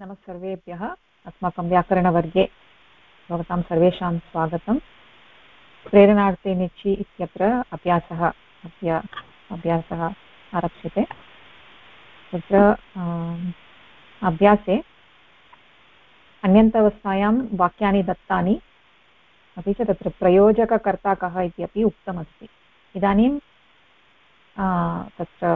नमः सर्वेभ्यः। अस्माकं व्याकरणवर्गे भवतां सर्वेषां स्वागतं। प्रेरणार्थे निचि इत्यत्र अभ्यासः आरप्स्यते। तत्र अभ्यासे अन्यन्तवस्थायां वाक्यानि दत्तानि, अपि च तत्र प्रयोजककर्ता कः इति अपि उक्तमस्ति। इदानीं तत्र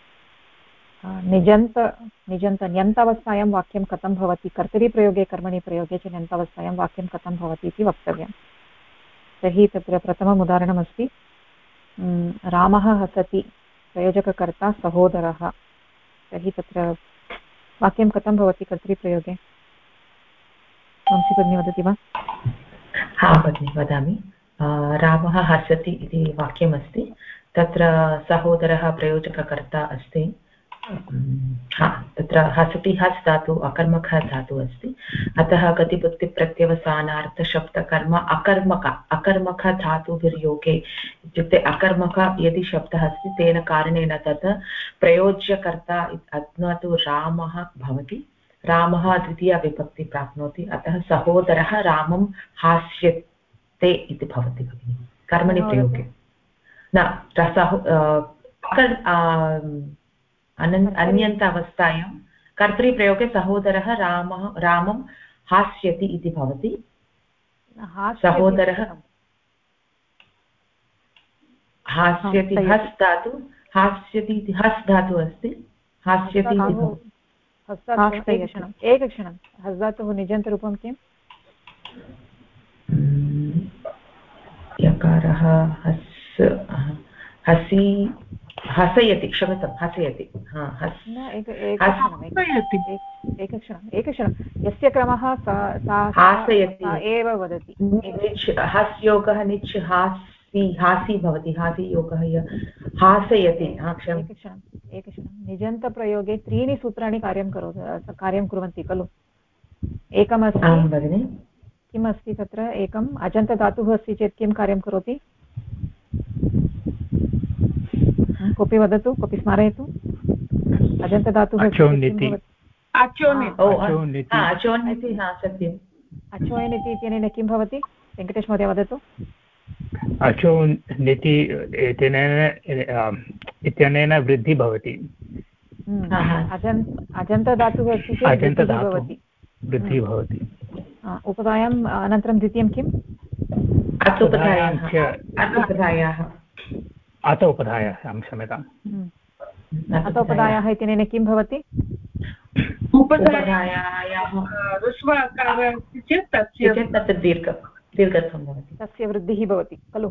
न्यन्तावस्थायां वाक्यं कथं भवति, कर्तरिप्रयोगे कर्मणि प्रयोगे च न्यन्तावस्थायां वाक्यं कथं भवति इति वक्तव्यं। तर्हि तत्र प्रथमम् उदाहरणमस्ति, रामः हसति, प्रयोजककर्ता सहोदरः। तर्हि तत्र वाक्यं कथं भवति कर्तरिप्रयोगे? वंशी भगिनी वदति वा? हा भगिनि वदामि। रामः हसति इति वाक्यमस्ति, तत्र सहोदरः प्रयोजककर्ता अस्ति। तत्र हसति हस् धातु अकर्मकः धातुः अस्ति, अतः गतिबुद्धिप्रत्यवसानार्थशब्दकर्म अकर्मक धातुभिर्योगे, इत्युक्ते अकर्मक यदि शब्दः अस्ति तेन कारणेन तत् प्रयोज्यकर्ता अधुना तु रामः भवति, रामः द्वितीयाविभक्ति प्राप्नोति, अतः सहोदरः रामं हास्यते इति भवति भगिनि कर्मणि प्रयोगे। न अन्यन्तावस्थायां कर्तृप्रयोगे सहोदरः रामं हास्यति इति भवति। सहोदरः हास्यति हस् धातु, हास्यति इति हस् धातु अस्ति, हास्यति इति भवति। एकक्षणं, हस् धातुः निजन्तरूपं किम्? यकारः हस्, हसि हसयति, क्षम्यतां हसयति, एकक्षणं, यस्य क्रमः हासयति एव वदति। हस् योगः निच् हासि भवति, हासि योगः हासयति। एकक्षणं, निजन्तप्रयोगे त्रीणि सूत्राणि कार्यं कुर्वन्ति खलु? एकमस्ति, भगिनि किम् अस्ति तत्र? एकम् अजन्तधातुः अस्ति चेत् किं कार्यं करोति? कोऽपि वदतु, कोऽपि स्मारयतु। अजन्तधातुः अचोनिति इत्यनेन किं भवति? वेङ्कटेश महोदय वदतु। अचोनिति इत्यनेन वृद्धिः भवति। अजन्तधातुः अस्ति चेत् वृद्धिः भवति। उपधायाम् अनन्तरं द्वितीयं किम्? अत उपधायाः, क्षम्यताम्। अत उपधायाः इत्यनेन किं भवति? दीर्घत्वं भवति, तस्य वृद्धिः भवति खलु?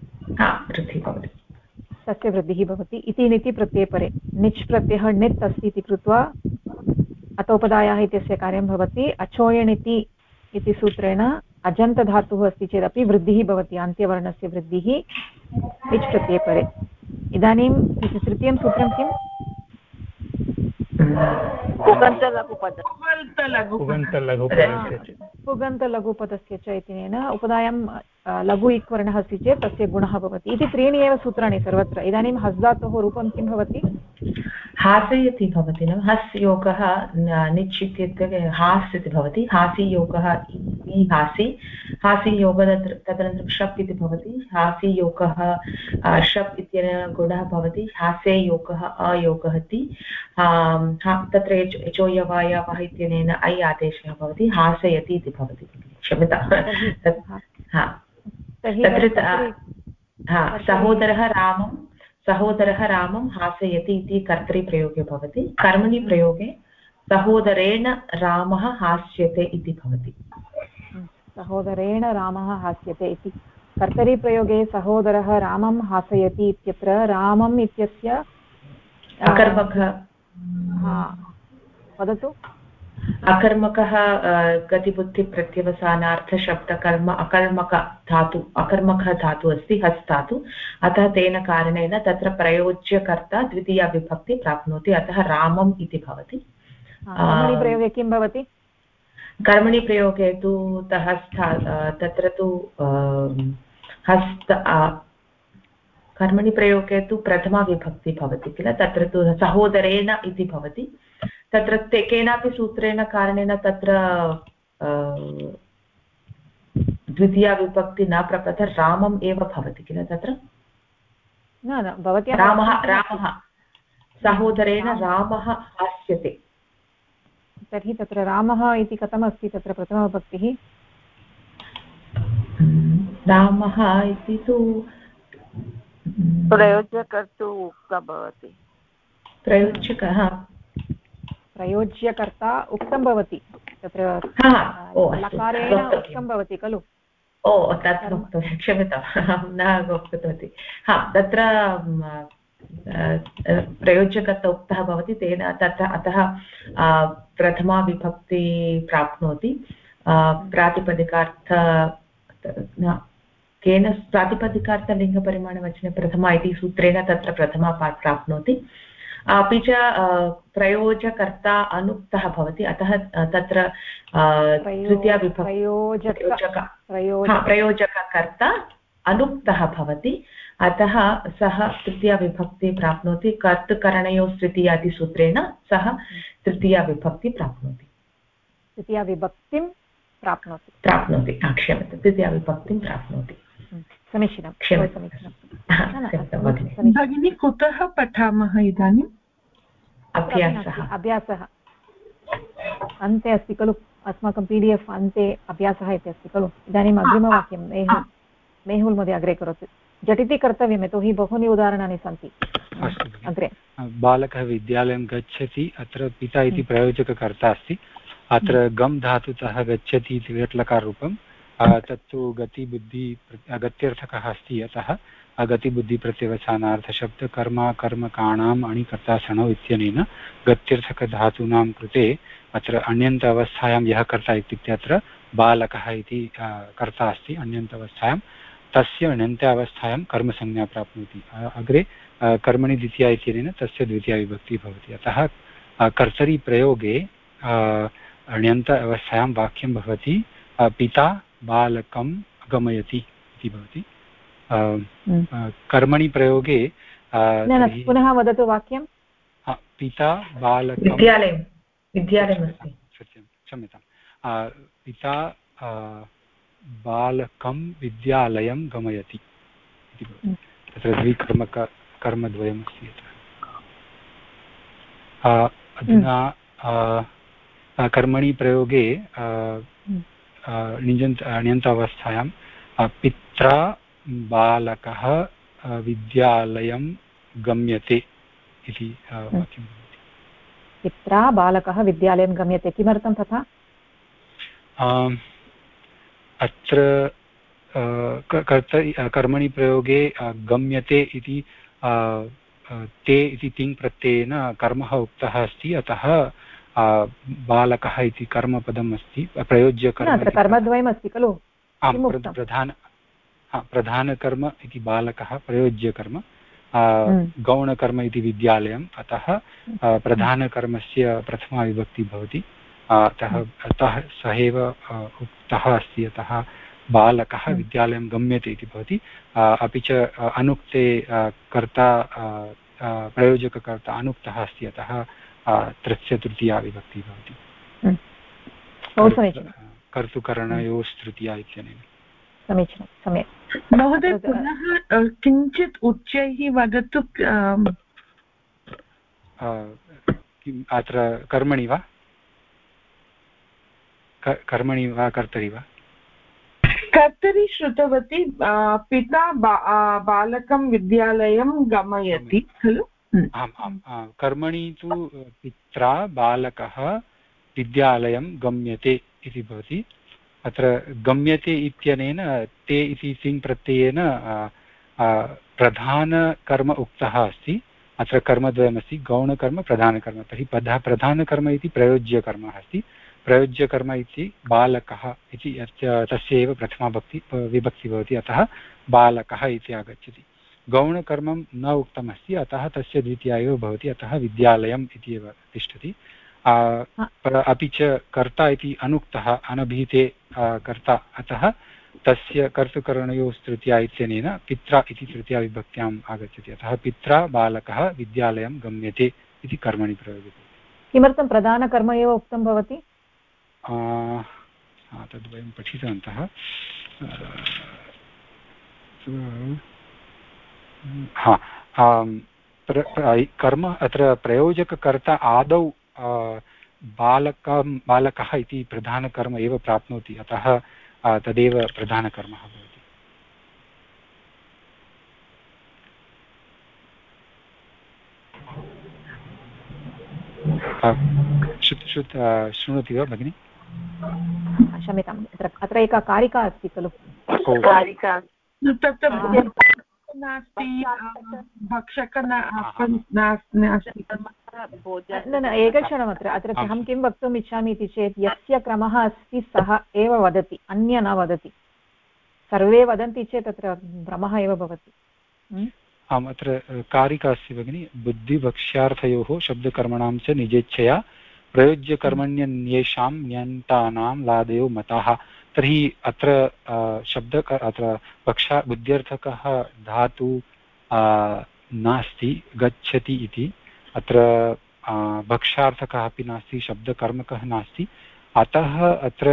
तस्य वृद्धिः भवति। इति निति प्रत्ययपरे निच् प्रत्ययः णित् अस्ति इति कृत्वा अतोपदायाः इत्यस्य कार्यं भवति। अचोयणिति इति सूत्रेण अजन्तधातुः अस्ति चेदपि वृद्धिः भवति, अन्त्यवर्णस्य वृद्धिः निच् प्रत्ययपरे। इदानीं तृतीयं सूत्रं किम्? पुगन्तलघुपदस्य च इत्यनेन उपधायां लघु इक्वर्णः अस्ति चेत् तस्य गुणः भवति। इति त्रीणि एव सूत्राणि सर्वत्र। इदानीं हस् धातोः रूपं किं भवति? हासयति भवति न, हस् योगः निच् इत्युक्ते हास् इति भवति, हासि योगः हासि योगः, तदनन्तरं शप् इति भवति, हासि योगः शप् इत्यनेन गुणः भवति, हासे योगः अयोगः इति, तत्र यचोयवायावः इत्यनेन ऐ आदेशः भवति, हासयति इति भवति। क्षम्यतां, सहोदरः रामं हासयति इति कर्तरिप्रयोगे भवति। कर्मणि प्रयोगे सहोदरेण रामः हास्यते इति भवति। सहोदरेण रामः हास्यते इति कर्तरिप्रयोगे सहोदरः रामं हासयति इत्यत्र रामम् इत्यस्य अकर्मकः वदतु। अकर्मकः गतिबुद्धिप्रत्यवसानार्थशब्दकर्म अकर्मकः धातु अस्ति, हस् धातु, अतः तेन कारणेन तत्र प्रयोज्यकर्ता द्वितीया विभक्ति प्राप्नोति, अतः रामम् इति भवति। कर्मणि प्रयोगे किं भवति? कर्मणि प्रयोगे तु तत्र तु कर्मणि प्रयोगे तु प्रथमा विभक्ति भवति किल, तत्र तु सहोदरेण इति भवति, तत्र केनापि सूत्रेण कारणेन तत्र द्वितीया विभक्ति न प्रपद रामम् एव भवति किल तत्र न भवत्याः रामः सहोदरेण रामः हास्यते तर्हि तत्र रामः इति कथमस्ति तत्र प्रथमविभक्तिः रामः इति तु प्रयोज्यकर्तु उक्ता भवति प्रयोज्यकर्ता उक्तं भवति तत्र लकारेण उक्तं भवति खलु तत् वक्तव्यं क्षम्यतां न वक्तवती तत्र प्रयोज्यकर्ता उक्तः भवति तेन तत्र अतः प्रथमा विभक्ति प्राप्नोति प्रातिपदिकार्थ केन प्रातिपदिकार्थलिङ्गपरिमाणवचने प्रथमा इति सूत्रेण तत्र प्रथमा प्राप्नोति अपि च प्रयोजकर्ता अनुक्तः भवति अतः तत्र तृतीया प्रयोजककर्ता अनुक्तः भवति अतः सः तृतीया विभक्ति प्राप्नोति कर्तृकरणयोः तृतीयादिसूत्रेण सः तृतीया विभक्ति प्राप्नोति तृतीया विभक्तिं प्राप्नोति क्षम्यतां तृतीया विभक्तिं प्राप्नोति समीचीनं भगिनी कुतः पठामः इदानीम् अभ्यासः अन्ते अस्ति खलु अस्माकं PDF अन्ते अभ्यासः इति अस्ति खलु इदानीम् अग्रिमवाक्यं मेहुल् महोदय अग्रे करोतु झटिति कर्तव्यं यतोहि बहूनि उदाहरणानि सन्ति अग्रे बालकः विद्यालयं गच्छति अत्र पिता इति प्रयोजककर्ता अस्ति अत्र गम् धातुतः गच्छति इति विराट्लकाररूपं तत्तु गतिबुद्धि गत्यर्थकः अस्ति यतः गतिबुद्धिप्रत्यवसानार्थशब्द कर्मकाणाम् अणिकर्तासणौ इत्यनेन गत्यर्थकधातूनां कृते अत्र अण्यन्त अवस्थायां यः कर्ता इत्युक्ते अत्र बालकः इति कर्ता अस्ति अण्यन्त अवस्थायां तस्य अण्यन्त अवस्थायां कर्मसंज्ञा प्राप्नोति अग्रे कर्मणि द्वितीया इत्यनेन तस्य द्वितीया विभक्तिः भवति अतः कर्तरिप्रयोगे अण्यन्त अवस्थायां वाक्यं भवति पिता बालकं गमयति इति भवति कर्मणि प्रयोगे पुनः वदतु वाक्यं पिता बालकं विद्यालयमस्ति सत्यं क्षम्यतां पिता बालकं विद्यालयं गमयति इति भवति तत्र कर्मद्वयमस्ति अधुना कर्मणि प्रयोगे ण्यन्त अवस्थायां पित्रा बालकः विद्यालयं गम्यते इति वाक्यं भवति पित्रा बालकः विद्यालयं गम्यते किमर्थं तथा अत्र कर्मणि प्रयोगे गम्यते इति ते इति तिङ् प्रत्ययेन कर्मः उक्तः अस्ति अतः बालकः इति कर्मपदम् अस्ति कर्मद्वयम् अस्ति खलु प्रधानकर्म इति बालकः प्रयोज्यकर्म गौणकर्म इति विद्यालयम् अतः प्रधानकर्मस्य प्रथमा विभक्ति भवति अतः सः एव उक्तः अस्ति अतः बालकः विद्यालयं गम्यते इति भवति अपि च अनुक्ते कर्ता प्रयोजककर्ता अनुक्तः अस्ति अतः तस्य तृतीया विभक्तिः भवति कर्तुकरणयोस्तृतीया इत्यनेन समीचीनं सम्यक् महोदय पुनः किञ्चित् उच्चैः वदतु अत्र कर्मणि वा कर्तरि वा कर्तरि श्रुतवती पिता बालकं विद्यालयं गमयति खलु आम् कर्मणि तु पित्रा बालकः विद्यालयं गम्यते इति भवति अत्र गम्यते इत्यनेन ते इति तिङ् प्रत्ययेन प्रधानकर्म उक्तः अस्ति अत्र कर्मद्वयमस्ति गौणकर्म प्रधानकर्म तर्हि प्रधानकर्म इति प्रयोज्यकर्म अस्ति प्रयोज्यकर्म इति बालकः इति तस्य एव प्रथमा विभक्ति भवति अतः बालकः इति आगच्छति गौणकर्मं न उक्तमस्ति अतः तस्य द्वितीया एव भवति अतः विद्यालयम् इति एव तिष्ठति अपि च कर्ता इति अनुक्तः अनभिहिते कर्ता अतः तस्य कर्तृकरणयोः तृतीया इत्यनेन पित्रा इति तृतीया विभक्त्याम् आगच्छति अतः पित्रा बालकः विद्यालयं गम्यते इति कर्मणि प्रयोगे किमर्थं प्रधानकर्म एव उक्तं भवति? तद् वयं पठितवन्तः। कर्म अत्र प्रयोजककर्ता आदौ बालकः इति प्रधानकर्म एव प्राप्नोति, अतः तदेव प्रधानकर्मः भवति। शृणोति वा भगिनि? क्षम्यताम्, अत्र एका कारिका अस्ति खलु, कारिका नास्ति, भक्षक नास्ति। न एकक्षणम्, अत्र अहं किं वक्तुम् इच्छामि इति चेत् यस्य क्रमः अस्ति सः एव वदति, अन्य न वदति। सर्वे वदन्ति चेत् अत्र भ्रमः एव भवति। आम्, अत्र कारिका अस्ति भगिनि। बुद्धिभक्ष्यार्थयोः शब्दकर्मणां च निजेच्छया प्रयोज्यकर्मण्यन्येषां न्यन्तानां लादयो मताः। तर्हि अत्र अत्र बुद्ध्यर्थकः धातु नास्ति, गच्छति इति। अत्र भक्ष्यार्थकः अपि नास्ति, शब्दकर्मकः नास्ति, अतः अत्र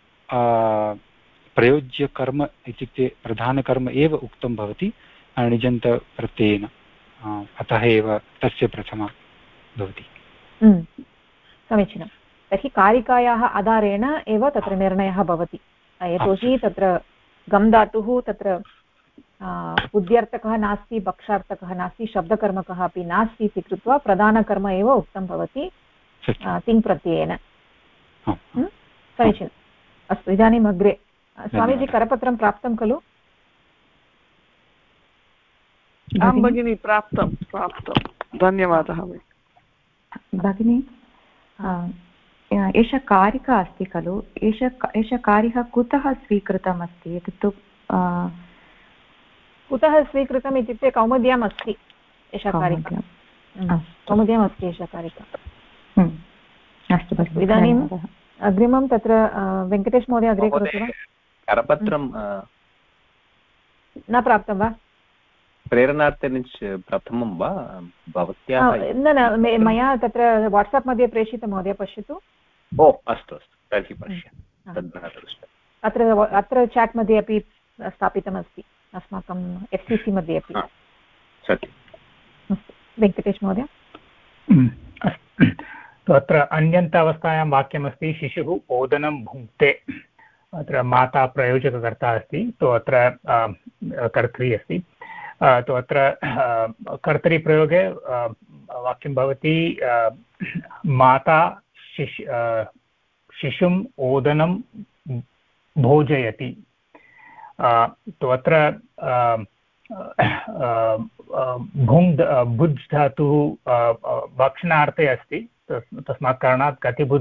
प्रयोज्यकर्म इत्युक्ते प्रधानकर्म एव उक्तं भवति णिजन्तप्रत्ययेन, अतः एव तस्य प्रथमा भवति। समीचीनं। तर्हि कारिकायाः आधारेण एव तत्र निर्णयः भवति, यतोहि तत्र गम् धातुः तत्र बुद्ध्यर्थकः नास्ति, भक्षार्थकः नास्ति, शब्दकर्मकः अपि नास्ति इति कृत्वा प्रधानकर्म एव उक्तं भवति तिङ् प्रत्ययेन। समीचीनम्। अस्तु, इदानीम् अग्रे। स्वामीजी, करपत्रं प्राप्तं खलु? आं भगिनि, प्राप्तं। धन्यवादः भगिनि। एषा कारिका अस्ति खलु, एषा कारिका कुतः स्वीकृतम् अस्ति? एतत्तु कुतः स्वीकृतम् इत्युक्ते कौमुद्याम् अस्ति एषा कारिका, कौमुद्याम् अस्ति एषा कारिका। अस्तु भगिनि, इदानीम् अग्रिमं तत्र वेङ्कटेश महोदय अग्रे करोति वा? करपत्रं न प्राप्तं वा? प्रेरणार्थं प्रथमं वा भवत्याः? न, मया तत्र वाट्साप् मध्ये प्रेषितं महोदय, पश्यतु। ओ अस्तु अस्तु, तर्हि पश्य। अत्र चाट् मध्ये अपि स्थापितमस्ति, अस्माकं FCC मध्ये अपि। सत्यम्। वेङ्कटेश महोदय। अत्र अन्यन्तावस्थायां वाक्यमस्ति, शिशुः ओदनं भुङ्क्ते। अत्र माता प्रयोजककर्ता अस्ति, तो अत्र कर्त्री अस्ति। तो अत्र कर्तरिप्रयोगे वाक्यं भवति माता शिशुम् ओदनं भोजयति। तो अत्र भुञ् धातुः भक्षणार्थे अस्ति, तस्मात् कारणात्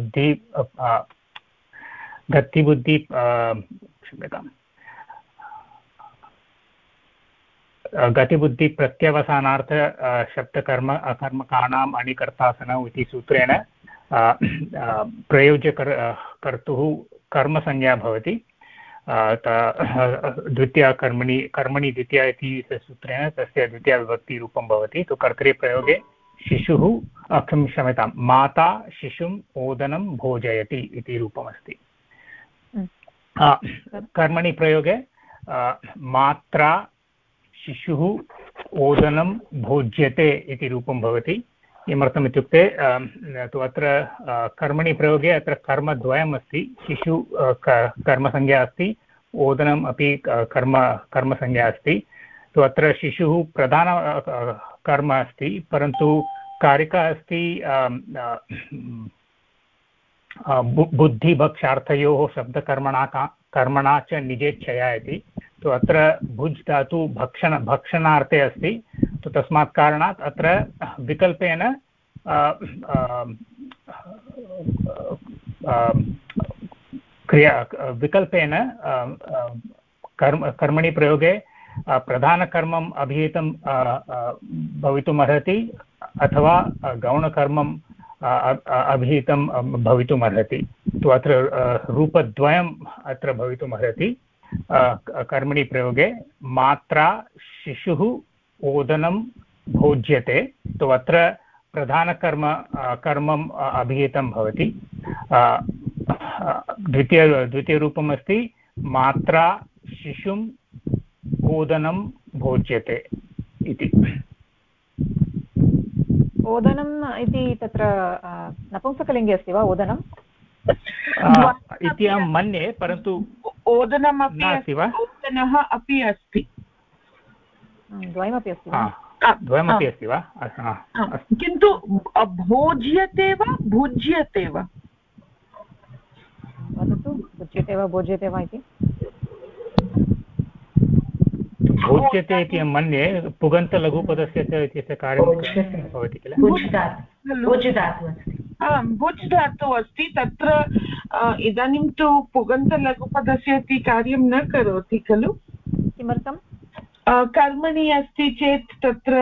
गतिबुद्धि क्षम्यताम्, गतिबुद्धि प्रत्यवसानार्थ शब्दकर्मकाणाम् अणिकर्तासनौ इति सूत्रेण प्रयोज्यकर्तुः कर्मसंज्ञा भवति। कर्मणि द्वितीया इति सूत्रेण तस्य द्वितीयाविभक्तिरूपं भवति। तु कर्तरिप्रयोगे शिशुः क्षम्यतां माता शिशुम् ओदनं भोजयति इति रूपमस्ति। कर्मणि प्रयोगे मात्रा शिशुः ओदनं भोज्यते इति रूपं भवति। किमर्थम् इत्युक्ते तु अत्र कर्मणि प्रयोगे अत्र कर्मद्वयम् अस्ति। शिशु कर्मसंज्ञा अस्ति, ओदनम् अपि कर्मसंज्ञा अस्ति। तु अत्र शिशुः प्रधान कर्म अस्ति, परन्तु कारिका अस्ति बुद्धिभक्षार्थयोः शब्दकर्मणा च निजेच्छया इति। तो अत्र भुज् धातु भक्षणार्थे अस्ति। तो तस्मात् कारणात् अत्र विकल्पेन कर्मणि प्रयोगे प्रधानकर्मम् अभिहितं भवितुम् अर्हति अथवा गौणकर्मम् अभिहितं भवितुम् अर्हति। तो अत्र रूपद्वयम् अत्र भवितुम् अर्हति। कर्मणि प्रयोगे मात्रा शिशुः ओदनं भोज्यते। तो अत्र कर्मम् अभिहितं भवति। द्वितीयरूपम् अस्ति मात्रा शिशुम् ओदनं भोज्यते इति। ओदनम् इति तत्र नपुंसकलिङ्गे अस्ति वा ओदनम् इति अहं मन्ये, परन्तु ओदनमपि नास्ति वा? ओदनः अपि अस्ति, द्वयमपि अस्ति वा? द्वयमपि अस्ति वा? किन्तु भोज्यते वा भुज्यते वा? वदतु, भुज्यते वा भोज्यते वा इति। भोज्यते इति अहं मन्ये, पुगन्तलघुपदस्य च इत्यस्य कार्यं भवति किल। भुज् धातुः अस्ति तत्र। इदानीं तु पुगन्तलघुपदस्य इति कार्यं न करोति खलु। किमर्थं? कर्मणि अस्ति चेत् तत्र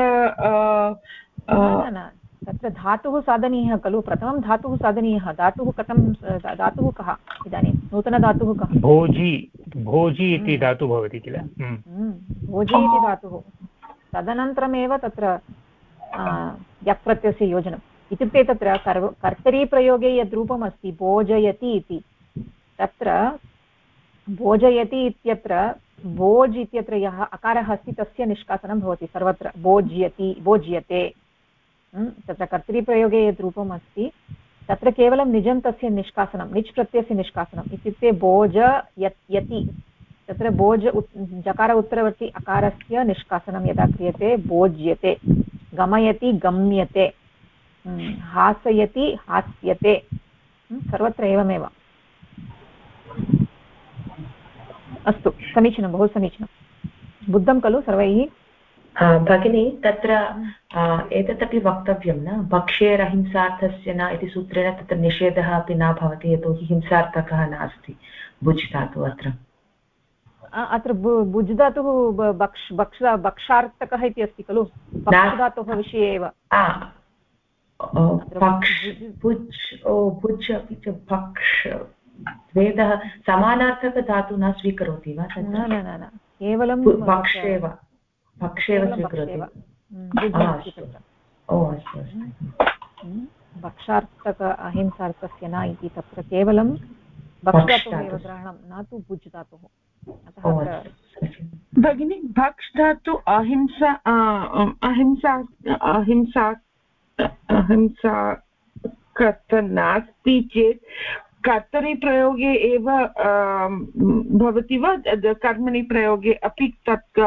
तत्र धातुः साधनीयः खलु। प्रथमं धातुः साधनीयः। धातुः कथं? धातुः कः इदानीं? नूतनधातुः कः? भोजी इति धातुः भवति किल। भोजी इति धातुः। तदनन्तरमेव तत्र यक् प्रत्ययस्य योजनम्। इत्युक्ते तत्र कर्तरीप्रयोगे यद्रूपम् अस्ति भोजयति इति, तत्र भोजयति इत्यत्र भोज् इत्यत्र यः अकारः अस्ति तस्य निष्कासनं भवति सर्वत्र। भोज्यति, भोज्यते। तत्र कर्तरीप्रयोगे यद् रूपम् अस्ति तत्र केवलं निजन्तस्य निष्कासनं, निच् प्रत्ययस्य निष्कासनम्। इत्युक्ते भोज यति, तत्र भोज जकार उत्तरवर्ति अकारस्य निष्कासनं यदा क्रियते भोज्यते। गमयति गम्यते, हासयति हास्यते, सर्वत्र एवमेव। अस्तु, समीचीनं, बहु समीचीनं, बुद्धं खलु सर्वैः? भगिनी, तत्र एतदपि वक्तव्यं न, भक्ष्येरहिंसार्थस्य न इति सूत्रेण तत्र निषेधः अपि न भवति, यतोहि हिंसार्थकः नास्ति भुज् धातुः अत्र। अत्र भुज् धातुः भक्षार्थकः इति अस्ति खलु, भक्षधातोः विषये एव। भुज् अपि च भक्ष वेदः समानार्थकधातु न स्वीकरोति वा? न, केवलं भक्षेव स्वीकरोति। भक्षार्थक अहिंसार्थस्य न इति, तत्र केवलं भक्षधातुः एव ग्रहणं, न तु भुज् धातुः। भगिनी, भक्ष् धातु अहिंसा नास्ति चेत् कर्तरि प्रयोगे एव भवति वा? कर्मणि प्रयोगे अपि तत्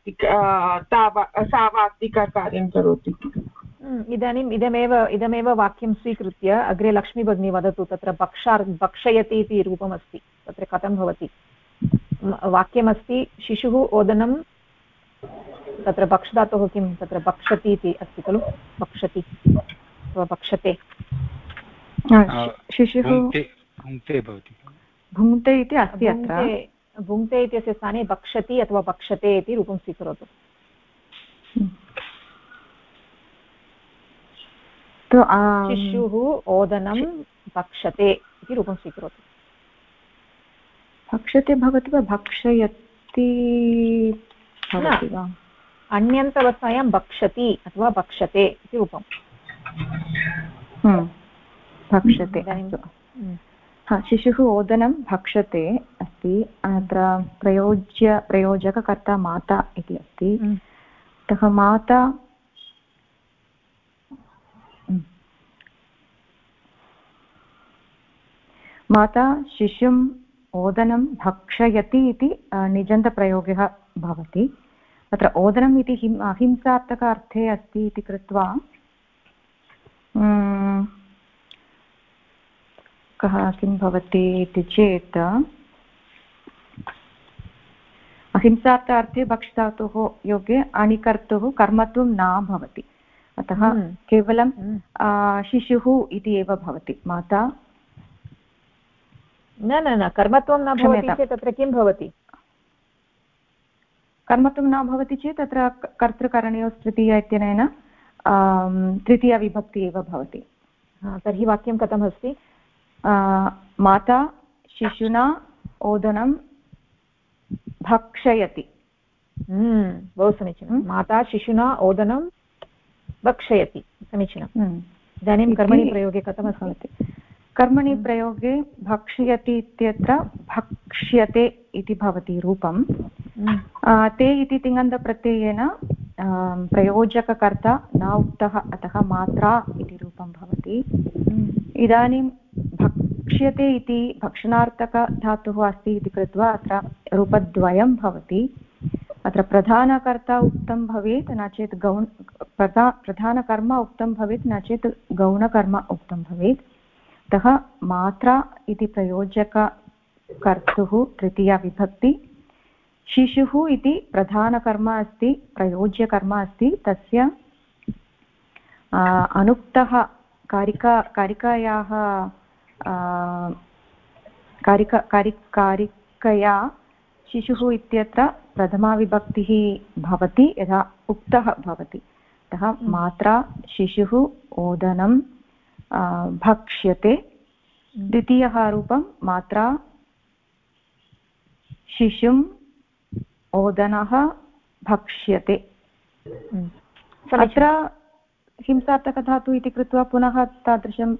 सा वार्तिका कार्यं करोति? इदानीम् इदमेव वाक्यं स्वीकृत्य अग्रे लक्ष्मी भगिनी वदतु। तत्र भक्षयति इति रूपमस्ति, तत्र कथं भवति? वाक्यमस्ति शिशुः ओदनं, तत्र भक्षधातुः किं? तत्र भक्षति इति अस्ति खलु, भक्षति अथवा भक्षते। शिशुः भुङ्क्ते इति अस्ति अत्र। भुङ्क्ते इत्यस्य स्थाने भक्षति अथवा भक्षते इति रूपं स्वीकरोतु। शिशुः ओदनं भक्षते इति रूपं स्वीकरोतु। भक्षते भवति वा भक्षयति भवति वा? अन्यन्तवस्थायां भक्षति अथवा भक्षते इति रूपं। भक्षते। शिशुः ओदनं भक्षते अस्ति। अत्र प्रयोजककर्ता माता इति अस्ति। अतः माता शिशुम् ओदनं भक्षयति इति निजन्तप्रयोगः भवति। अत्र ओदनम् इति अहिंसार्थक अर्थे अस्ति इति कृत्वा किं भवति इति चेत् अहिंसार्थ अर्थे भक्षधातुः योगे अणिकर्तुः कर्मत्वं न भवति। अतः केवलं शिशुः इति एव भवति। माता न कर्मत्वं न भवति चेत् तत्र किं भवति? कर्मत्वं न भवति चेत् तत्र कर्तृकरणयोः तृतीया इत्यनेन तृतीया विभक्ति एव भवति। तर्हि वाक्यं कथमस्ति? माता शिशुना ओदनं भक्षयति। बहु समीचीनं। माता शिशुना ओदनं भक्षयति। समीचीनम् इदानीं कर्मणि प्रयोगे कथमस्ति कर्मणि प्रयोगे भक्ष्यति इत्यत्र भक्ष्यते इति भवति रूपं ते इति तिङन्तप्रत्ययेन प्रयोजककर्ता न उक्तः अतः मात्रा इति रूपं भवति इदानीं भक्ष्यते इति भक्षणार्थकधातुः अस्ति इति कृत्वा अत्र रूपद्वयं भवति अत्र प्रधानकर्ता उक्तं भवेत् न चेत् प्रधानकर्म उक्तं भवेत् न चेत् गौणकर्म उक्तं भवेत् अतः मात्रा इति प्रयोजककर्तुः तृतीया विभक्ति शिशुः इति प्रधानकर्म अस्ति प्रयोज्यकर्म अस्ति तस्य अनुक्तः कारिकायाः कारिकया शिशुः इत्यत्र प्रथमाविभक्तिः भवति यथा उक्तः भवति अतः मात्रा शिशुः ओदनं भक्ष्यते द्वितीयः रूपं मात्रा शिशुम् ओदनः भक्ष्यते अत्र हिंसार्थकधातु इति कृत्वा पुनः तादृशं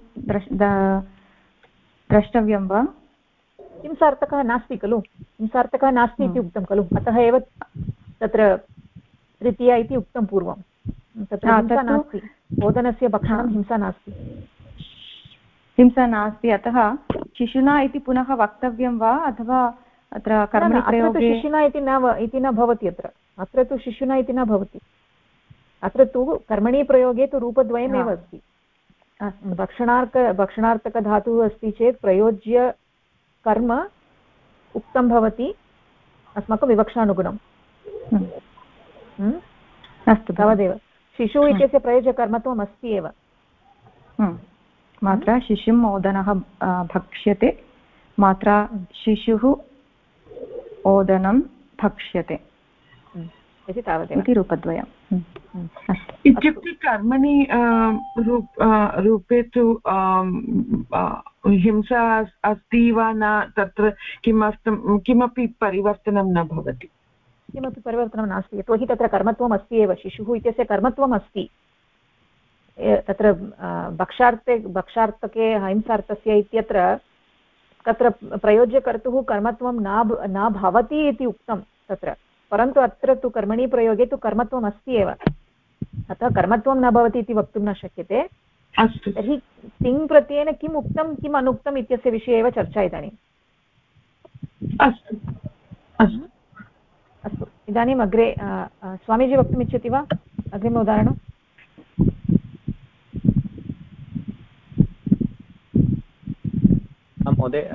द्रष्टव्यं वा हिंसार्थकः नास्ति खलु हिंसार्थकः नास्ति इति उक्तं खलु अतः एव तत्र तृतीया इति उक्तं पूर्वं तत्र हिंसा नास्ति ओदनस्य भक्षणं हिंसा नास्ति हिंसा नास्ति अतः शिशुना इति पुनः वक्तव्यं वा अथवा अत्र कर्मणि प्रयोगे शिशुना इति न भवति अत्र तु शिशुना इति न भवति अत्र तु कर्मणि प्रयोगे तु रूपद्वयमेव अस्ति भक्षणार्थकधातुः अस्ति चेत् प्रयोज्य कर्म उक्तं भवति अस्माकं विवक्षानुगुणम् अस्तु तावदेव शिशुः इत्यस्य प्रयोज्यकर्मत्वम् अस्ति एव मात्रा शिशुम् ओदनः भक्ष्यते मात्रा शिशुः ओदनं भक्ष्यते इति तावदेव इति रूपद्वयम् इत्युक्ते कर्मणि रूपे तु हिंसा अस्ति वा न तत्र किमपि परिवर्तनं न भवति किमपि परिवर्तनं नास्ति यतोहि तत्र कर्मत्वम् अस्ति एव शिशुः इत्यस्य कर्मत्वम् अस्ति तत्र भक्षार्थके हिंसार्थस्य इत्यत्र तत्र प्रयोज्यकर्तुः कर्मत्वं न भवति इति उक्तं तत्र परन्तु अत्र तु कर्मणि प्रयोगे तु कर्मत्वम् अस्ति एव अतः कर्मत्वं न भवति इति वक्तुं न शक्यते अस्तु तर्हि तिङ् प्रत्ययेन किम् उक्तं किम् अनुक्तम् इत्यस्य विषये एव चर्चा इदानीम् अस्तु अस्तु अस्तु इदानीम् अग्रे स्वामीजी वक्तुमिच्छति वा अग्रिम उदाहरणम् महोदय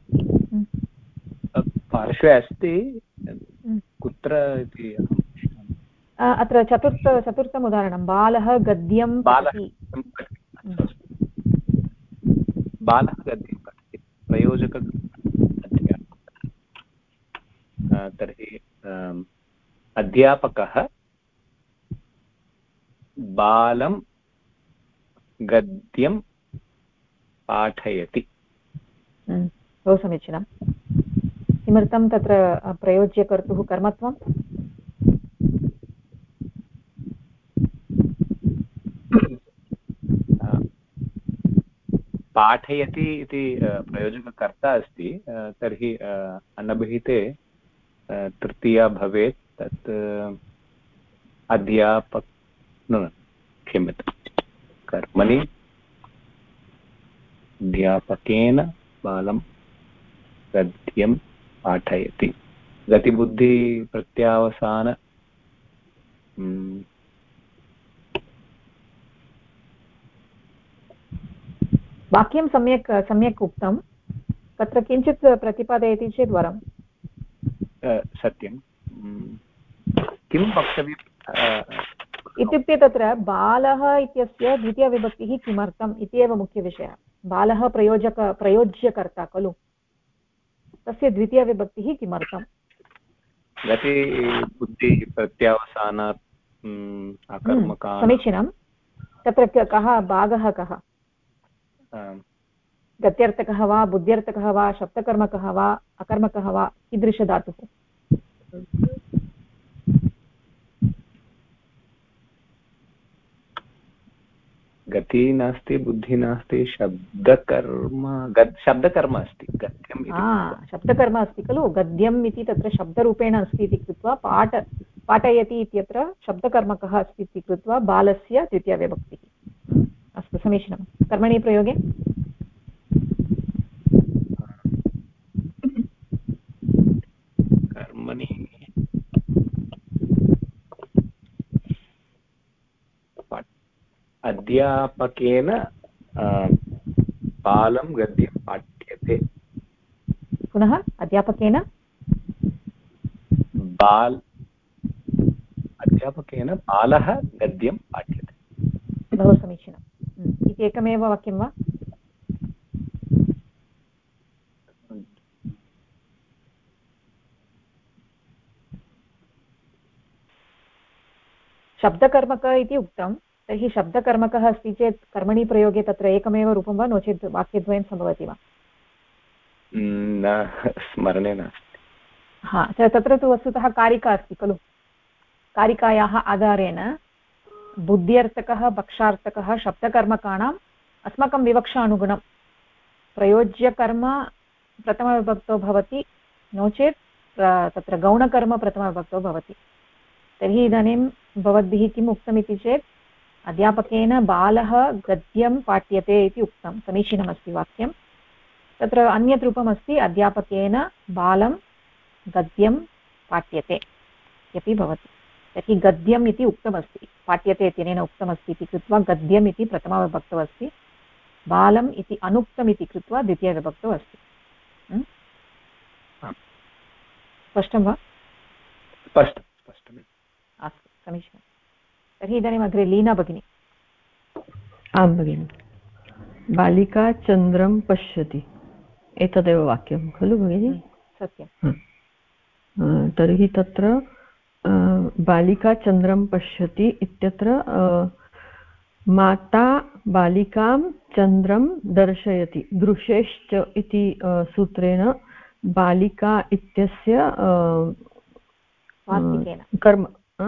पार्श्वे अस्ति कुत्र इति अत्र चतुर्थम् उदाहरणं बालः गद्यं पठति बालः गद्यं पठति प्रयोजक तर्हि अध्यापकः बालं गद्यं पाठयति बहु समीचीनं किमर्थं तत्र प्रयोज्यकर्तुः कर्मत्वं पाठयति इति प्रयोजककर्ता अस्ति तर्हि अनभिहिते तृतीया भवेत् तत् अध्यापक क्षम्यतां कर्मणि अध्यापकेन बालं गद्यं पाठयति गतिबुद्धि प्रत्यावसान वाक्यं सम्यक् उक्तं तत्र किञ्चित् प्रतिपादयति चेत् वरं सत्यं किं वक्तव्यम् इत्युक्ते तत्र बालः इत्यस्य द्वितीयविभक्तिः किमर्थम् इति एव मुख्यविषयः बालः प्रयोज्यकर्ता खलु तस्य द्वितीयविभक्तिः किमर्थम् गतिबुद्धिः प्रत्यावसानात् अकर्मकाः समीचीनं तत्र कः भागः कः गत्यर्थकः वा बुद्ध्यर्थकः वा शब्दकर्मकः वा अकर्मकः वा कीदृशधातुः गति नास्ति, बुद्धिः नास्ति, शब्दकर्म अस्ति, गद्यम् इति शब्दकर्म अस्ति खलु। गद्यम् इति तत्र शब्दरूपेण अस्ति इति कृत्वा पाठयति इत्यत्र शब्दकर्मकः अस्ति इति कृत्वा बालस्य द्वितीयविभक्तिः। अस्तु, समीचीनं। कर्मणि प्रयोगे कर्मणि अध्यापकेन बालं गद्यं पाठ्यते। पुनः अध्यापकेन अध्यापकेन बालः गद्यं पाठ्यते। बहु समीचीनम्। इति एकमेव वाक्यं वा? शब्दकर्मक इति उक्तं, तर्हि शब्दकर्मकः अस्ति चेत् कर्मणि प्रयोगे तत्र एकमेव रूपं वा, नो चेत् वाक्यद्वयं सम्भवति वा? न, स्मरणे नास्ति। तत्र तु वस्तुतः कारिका अस्ति खलु। कारिकायाः आधारेण बुद्ध्यर्थकः, भक्षार्थकः, शब्दकर्मकाणाम् अस्माकं विवक्षानुगुणं प्रयोज्यकर्म प्रथमविभक्तौ भवति, नो चेत् तत्र गौणकर्म प्रथमविभक्तौ भवति। तर्हि इदानीं भवद्भिः किम् उक्तमिति चेत् अध्यापकेन बालः गद्यं पाठ्यते इति उक्तं। समीचीनमस्ति वाक्यं। तत्र अन्यत् रूपमस्ति अध्यापकेन बालं गद्यं पाठ्यते इति भवति। तर्हि गद्यम् इति उक्तमस्ति, पाठ्यते इत्यनेन उक्तमस्ति इति कृत्वा गद्यम् इति प्रथमाविभक्तौ अस्ति, बालम् इति अनुक्तम् इति कृत्वा द्वितीयविभक्तौ अस्ति। स्पष्टं वा? स्पष्टम्। अस्तु, समीचीनं। तर्हि इदानीम् अग्रे लीना भगिनी। आं भगिनि। बालिका चन्द्रं पश्यति, एतदेव वाक्यं खलु भगिनि? सत्यं। तर्हि तत्र बालिका चन्द्रं पश्यति इत्यत्र माता बालिकां चन्द्रं दर्शयति। दृशेश्च इति सूत्रेण बालिका इत्यस्य कर्म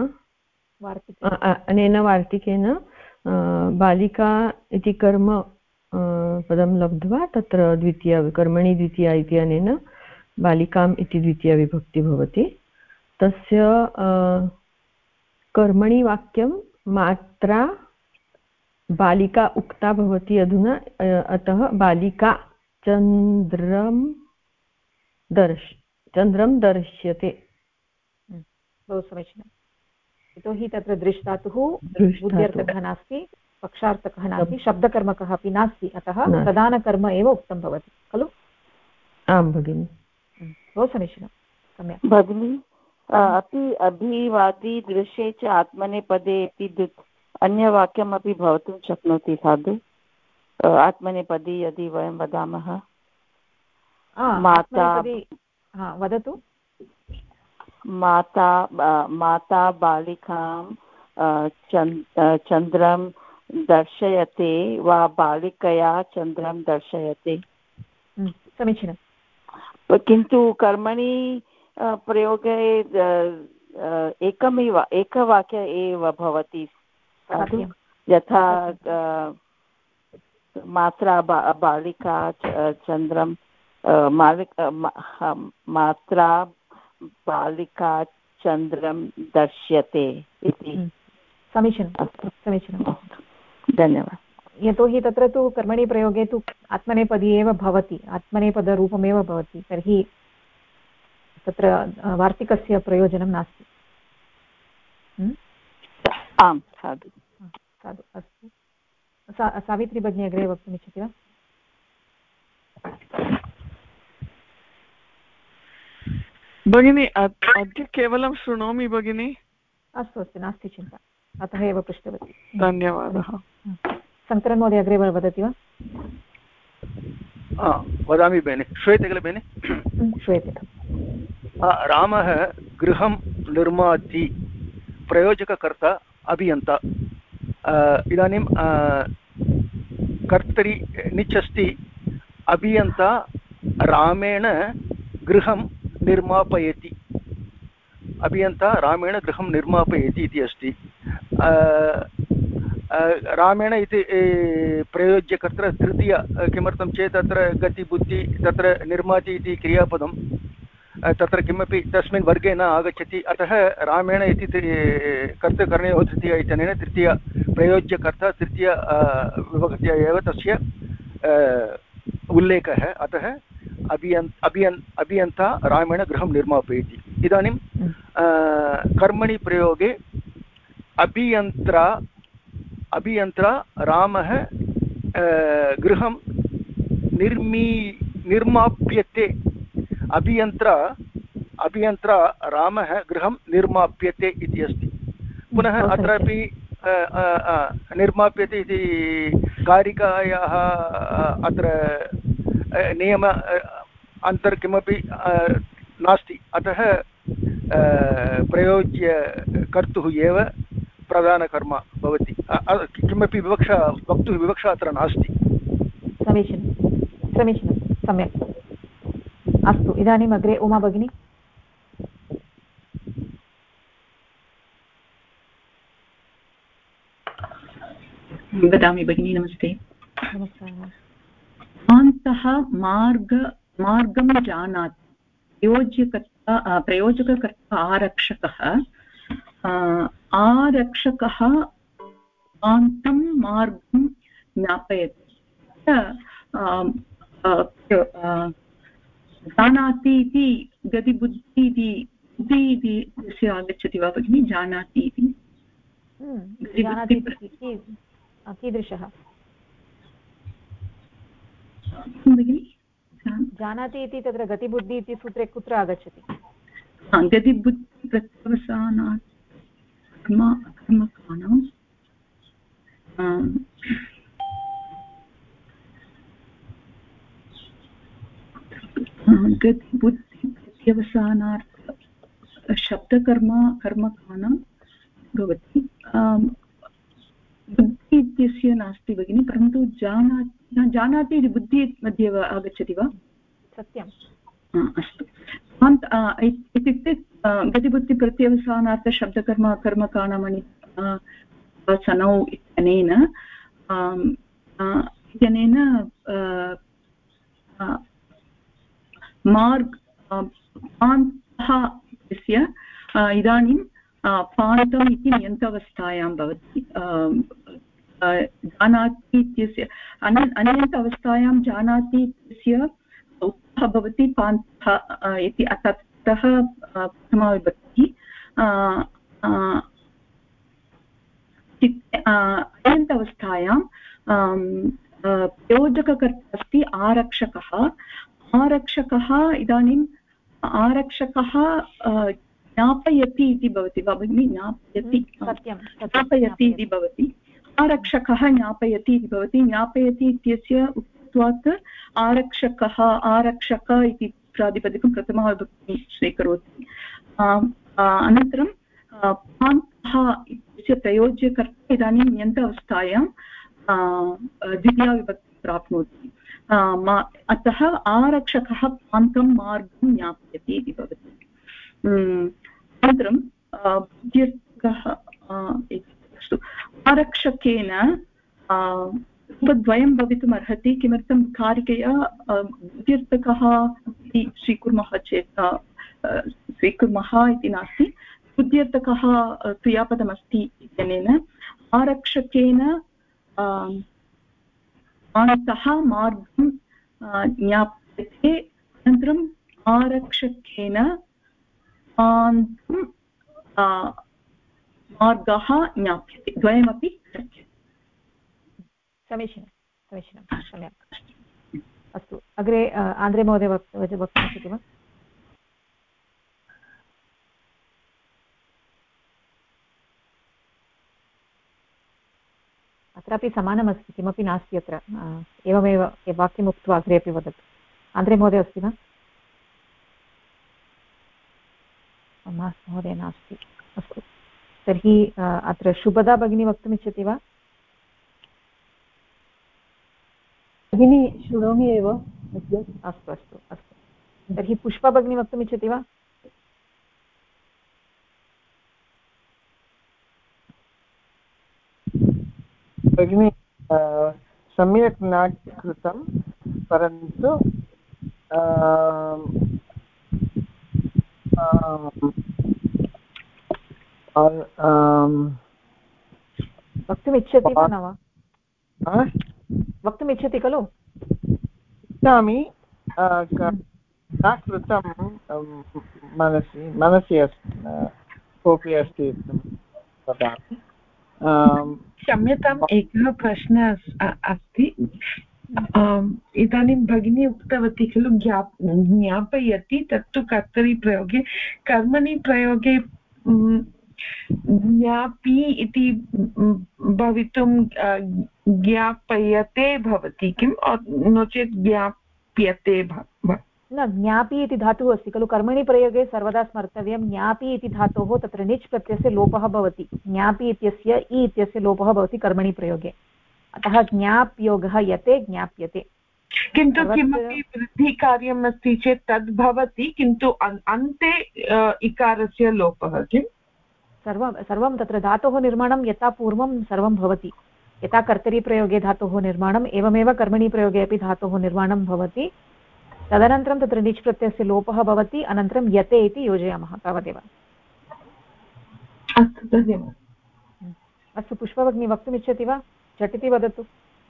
अनेन वार्तिकेन बालिका इति कर्म पदं लब्ध्वा तत्र कर्मणि द्वितीया इति अनेन बालिकाम् इति द्वितीया विभक्ति भवति। तस्य कर्मणि वाक्यं मात्रा बालिका उक्ता भवति अधुना, अतः बालिका चन्द्रं दर्श्यते। बहु समीचीनम्। यतोहि तत्र दृष्टातुः बुद्ध्यर्थकः नास्ति, पक्षार्थकः नास्ति, शब्दकर्मकः अपि नास्ति, अतः प्रधानकर्म एव उक्तं भवति खलु? आं भगिनि। बहु समीचीनं, सम्यक् भगिनि। अपि अभिवादी दृश्ये च आत्मनेपदे इति अन्यवाक्यमपि भवितुं शक्नोति साधु? आत्मनेपदी यदि वयं वदामः, वदतु। माता बालिकां चन्द्रं दर्शयते वा बालिकया चन्द्रं दर्शयते। समीचीनं। किन्तु कर्मणि प्रयोगे एकवाक्य एव भवति, यथा मात्रा बालिका चन्द्रं मात्रा बालिका चन्द्रं दर्श्यते इति। समीचीनं, समीचीनं। धन्यवादः। यतोहि तत्र तु कर्मणि प्रयोगे तु आत्मनेपदी एव भवति, आत्मनेपदरूपमेव भवति, तर्हि तत्र वार्तिकस्य प्रयोजनं नास्ति। आम्, साधु साधु। अस्तु, सावित्री भगिनी अग्रे वक्तुमिच्छति वा? भगिनी, अद्य केवलं शृणोमि भगिनी। अस्तु अस्तु, नास्ति चिन्ता, अतः एव पृष्टवती। धन्यवादः। शङ्करन् महोदय अग्रे वदति वा? वदामि बेने। श्रूयते खलु बेने? श्रूयते। रामः गृहं निर्माति, प्रयोजककर्ता अभियन्ता। इदानीं कर्तरि निच् अस्ति, अभियन्ता रामेण गृहं निर्मापयति, अभियन्ता रामेण गृहं निर्मापयति इति अस्ति। रामेण इति प्रयोज्यकर्त्र तृतीय किमर्थं चेत् तत्र गतिबुद्धि तत्र निर्माति इति क्रियापदं तत्र किमपि तस्मिन् वर्गे न आगच्छति अतः रामेण इति कर्तृकरणयोः तृतीय इत्यनेन तृतीय प्रयोज्यकर्ता तृतीय विभक्त्या एव तस्य उल्लेखः अतः अभियन्ता रामेण गृहं निर्मापयति इदानीं कर्मणि प्रयोगे अभियन्त्रा रामः गृहं निर्माप्यते अभियन्त्रा रामः गृहं निर्माप्यते इति अस्ति पुनः अत्रापि निर्माप्यते इति कारिकायाः अत्र नियम अन्तर् किमपि नास्ति अतः प्रयोज्य कर्तुः एव प्रधानकर्म भवति किमपि विवक्षा वक्तुः विवक्षा अत्र नास्ति समीचीनं सम्यक् अस्तु इदानीम् अग्रे उमा भगिनी वदामि भगिनी नमस्ते नमस्कारः अन्तः मार्गं जानाति प्रयोजककर्ता आरक्षकः आन्तं मार्गं ज्ञापयति जानाति इति गतिबुद्धि इति आगच्छति वा भगिनि जानाति इति कीदृशः भगिनि जानाति इति तत्र गतिबुद्धि इति सूत्रे कुत्र आगच्छति गतिबुद्धि प्रत्यवसानात् कर्मकानां गतिबुद्धि प्रत्यवसानार्थ कर्मकानां भवति बुद्धि इत्यस्य नास्ति भगिनि परन्तु जानाति इति बुद्धि मध्ये आगच्छति वा सत्यं अस्तु इत्युक्ते गतिबुद्धिप्रत्यवसानार्थ शब्दकर्म कर्मकाणमणि सनौ इत्यनेन पान्तः इत्यस्य इदानीं पान्तम् इति नियन्तावस्थायां भवति जानाति इत्यस्य अन्यन्त अवस्थायां जानाति इत्यस्य उत्तरः भवति पान्तः इति ततः प्रथमा विभक्तिः अन्यन्त अवस्थायां प्रयोजककर्ता अस्ति आरक्षकः इदानीम् आरक्षकः ज्ञापयति इति भवति वा भगिनि ज्ञापयति इति भवति आरक्षकः ज्ञापयति इति भवति ज्ञापयति इत्यस्य उक्त्वात् आरक्षक इति प्रातिपदिकं प्रथमा विभक्तिं स्वीकरोति अनन्तरं पान्तः इत्यस्य प्रयोज्यकर्ता इदानीं यन्त अवस्थायां द्वितीया विभक्तिं प्राप्नोति अतः आरक्षकः पान्तं मार्गं ज्ञापयति इति भवति अनन्तरं बुद्ध्यर्थकः अस्तु आरक्षकेन रूपद्वयं भवितुम् अर्हति किमर्थं कारिकया बुद्ध्यर्थकः इति स्वीकुर्मः चेत् स्वीकुर्मः इति नास्ति बुद्ध्यर्थकः क्रियापदमस्ति इत्यनेन आरक्षकेन अन्तः मार्गं ज्ञाप्यते अनन्तरम् आरक्षकेन मार्गः ज्ञाप्यते द्वयमपि शक्यते समीचीनं सम्यक् अस्तु अग्रे आन्द्रे महोदय वक्तुमिच्छति वा अत्रापि समानमस्ति किमपि नास्ति अत्र एवमेव वाक्यम् उक्त्वा अग्रे अपि वदतु आन्द्रे महोदय अस्ति वा महोदय नास्ति अस्तु तर्हि अत्र शुभदा भगिनी वक्तुमिच्छति वा भगिनी शृणोमि एव अस्तु तर्हि पुष्पा भगिनी वक्तुमिच्छति वा भगिनी सम्यक् न कृतं परन्तु वक्तुमिच्छति वा न वा वक्तुमिच्छति खलु इच्छामि न कृतं मनसि कोऽपि अस्ति वदामि क्षम्यताम् एकः प्रश्नः अस्ति इदानीं भगिनी उक्तवती खलु ज्ञापयति तत्तु कर्तरिप्रयोगे कर्मणि प्रयोगे ज्ञापि इति भवितुं ज्ञापयते भवति किं नो चेत् ज्ञाप्यते न ज्ञापि इति धातुः अस्ति खलु कर्मणि प्रयोगे सर्वदा स्मर्तव्यं ज्ञापि इति धातोः तत्र निच् प्रत्ययस्य लोपः भवति ज्ञापि इत्यस्य इ इत्यस्य लोपः भवति कर्मणि प्रयोगे अतः ज्ञाप्योगः यते ज्ञाप्यते किन्तु किमपि वृद्धिकार्यम् अस्ति चेत् तद् भवति किन्तु अन्ते इकारस्य लोपः किम् सर्वं तत्र धातोः निर्माणं यथा पूर्वं सर्वं भवति यथा कर्तरिप्रयोगे धातोः निर्माणम् एवमेव कर्मणि प्रयोगे अपि धातोः निर्माणं भवति तदनन्तरं तत्र निच् प्रत्ययस्य लोपः भवति अनन्तरं यते इति योजयामः तावदेव अस्तु धन्यवादः अस्तु पुष्पभगिनी वक्तुमिच्छति वा झटिति वदतु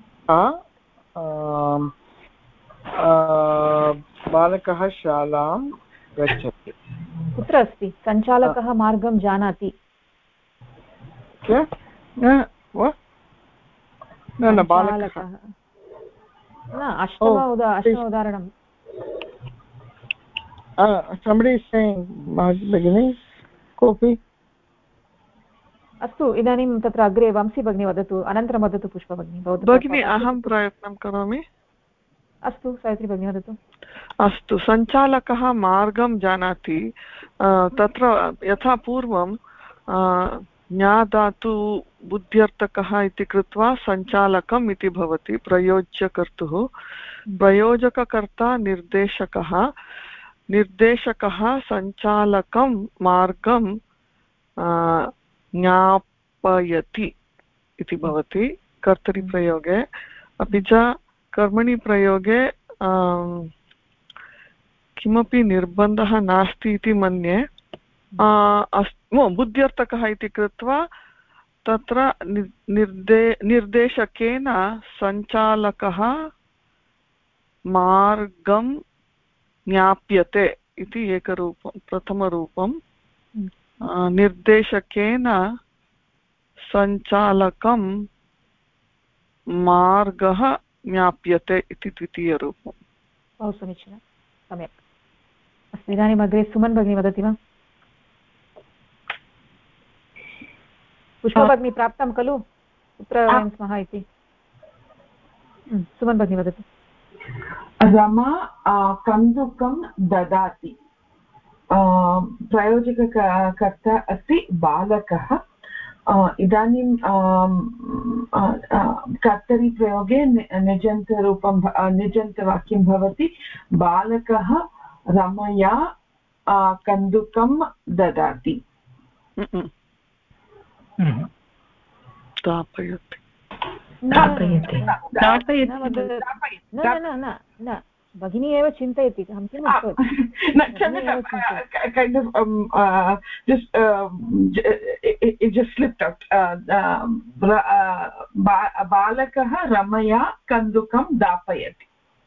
बालकः शालां गच्छति कुत्र अस्ति सञ्चालकः मार्गं जानाति अष्टम उदाहरणं somebody is saying भगिनी कोऽपि अस्तु इदानीं तत्र अग्रे वंशी भगिनी वदतु अनन्तरं वदतु पुष्पभगिनी भगिनी अहं प्रयत्नं करोमि अस्तु सावित्री भगिनी वदतु अस्तु सञ्चालकः मार्गं जानाति तत्र यथा पूर्वं ज्ञाधातु बुद्ध्यर्थकः इति कृत्वा सञ्चालकम् इति भवति प्रयोज्यकर्तुः प्रयोजककर्ता निर्देशकः सञ्चालकं मार्गं ज्ञापयति इति भवति कर्तरिप्रयोगे अपि च कर्मणि प्रयोगे किमपि निर्बन्धः नास्ति इति मन्ये बुद्ध्यर्थकः इति कृत्वा तत्र निर्देशकेन सञ्चालकः मार्गं ज्ञाप्यते इति एकरूपं प्रथमरूपं निर्देशकेन सञ्चालकं मार्गः ज्ञाप्यते इति द्वितीयरूपं बहु समीचीनं सम्यक् अस्तु इदानीम् अग्रे सुमन् भगिनी वदति वा पुष्पभगिनी प्राप्तं खलु कुत्र वयं स्मः इति सुमन् भगिनी वदतु रमा कन्दुकं ददाति प्रयोजककर्ता अस्ति बालकः इदानीं कर्तरिप्रयोगे निजन्तरूपं निजन्तवाक्यं भवति बालकः रमया कन्दुकं ददाति न भगिनी एव चिन्तयति अहं किम् बालकः रमया कन्दुकं दापयति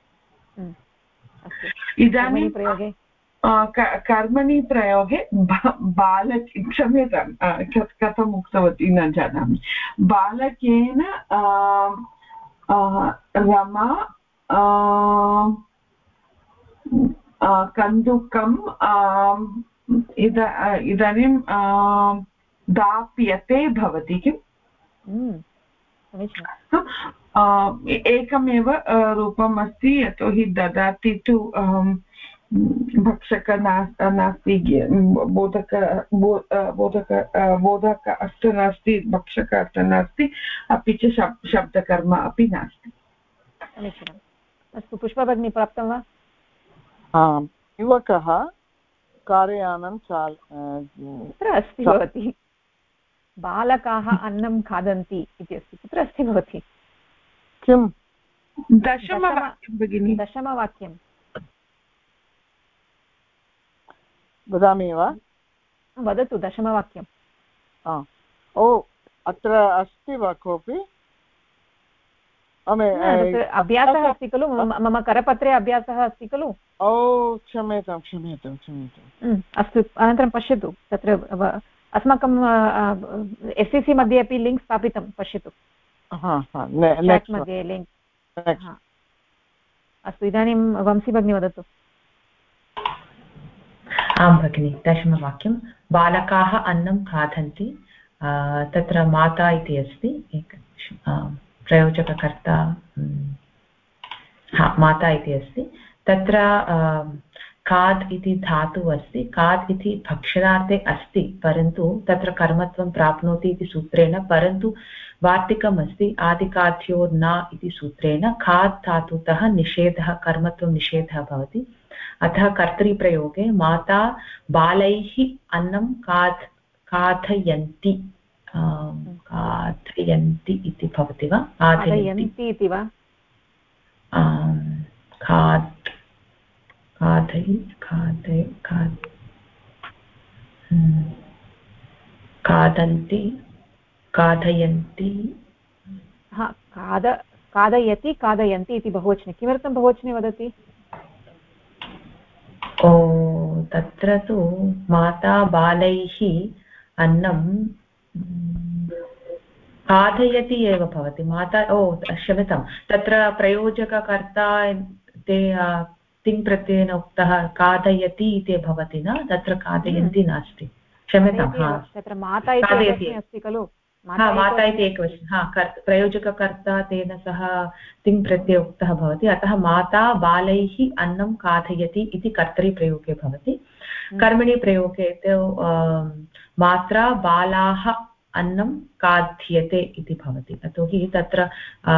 इदानीं प्रयोगे कर्मणि प्रयोगे क्षम्यतां कथम् उक्तवती न जानामि बालकेन रमा कन्दुकं इदानीं दाप्यते भवति किम् एकमेव रूपम् अस्ति यतोहि ददाति तु भक्षक नास्ति बोधक अर्थ नास्ति भक्षक अर्थ नास्ति अपि च शब्दकर्म अपि नास्ति समीचीनम् अस्तु पुष्पभगिनी प्राप्तं वा युवकः कारयानं कुत्र अस्ति भवती बालकाः अन्नं खादन्ति इति अस्ति कुत्र अस्ति भवती किं दशमवाक्यं भगिनि दशमवाक्यं वदामि वा वदतु दशमवाक्यं ओ अत्र अस्ति वा कोऽपि अभ्यासः अस्ति खलु मम करपत्रे अभ्यासः अस्ति खलु ओ क्षम्यतां अस्तु अनन्तरं पश्यतु तत्र अस्माकं SCC मध्ये अपि लिङ्क् स्थापितं पश्यतु चाट् मध्ये लिङ्क् अस्तु इदानीं वंशी भगिनी वदतु आं भगिनि दशमवाक्यं बालकाः अन्नं खादन्ति तत्र माता इति अस्ति प्रयोजककर्ता माता इति अस्ति तत्र खाद् इति धातुः अस्ति खाद् इति भक्षणार्थे अस्ति परन्तु तत्र कर्मत्वं प्राप्नोति इति सूत्रेण परन्तु वार्तिकम् अस्ति आदिकार्त्यो न इति सूत्रेण खाद् धातुतः निषेधः कर्मत्वं निषेधः भवति अतः कर्तरिप्रयोगे माता बालैः अन्नं खादयन्ति खादयन्ति इति भवति वा खादयन्ति इति वा खादन्ति खादयन्ति खादयति खादयन्ति इति बहुवचने किमर्थं बहुवचने वदति ओ तत्र तु माता बालैः अन्नं खादयति एव भवति माता क्षम्यतां तत्र प्रयोजककर्ता ते तिङ् प्रत्ययेन उक्तः खादयति इति भवति न तत्र खादयन्ति नास्ति क्षम्यतां तत्र माता इति अस्ति खलु माता इति एकवचनं प्रयोजककर्ता तेन सह तिङ् प्रत्यय उक्तः भवति अतः माता बालैः अन्नं खादयति इति कर्तरिप्रयोगे भवति कर्मणि प्रयोगे मात्रा बालाः अन्नं खाद्यते इति भवति यतोहि तत्र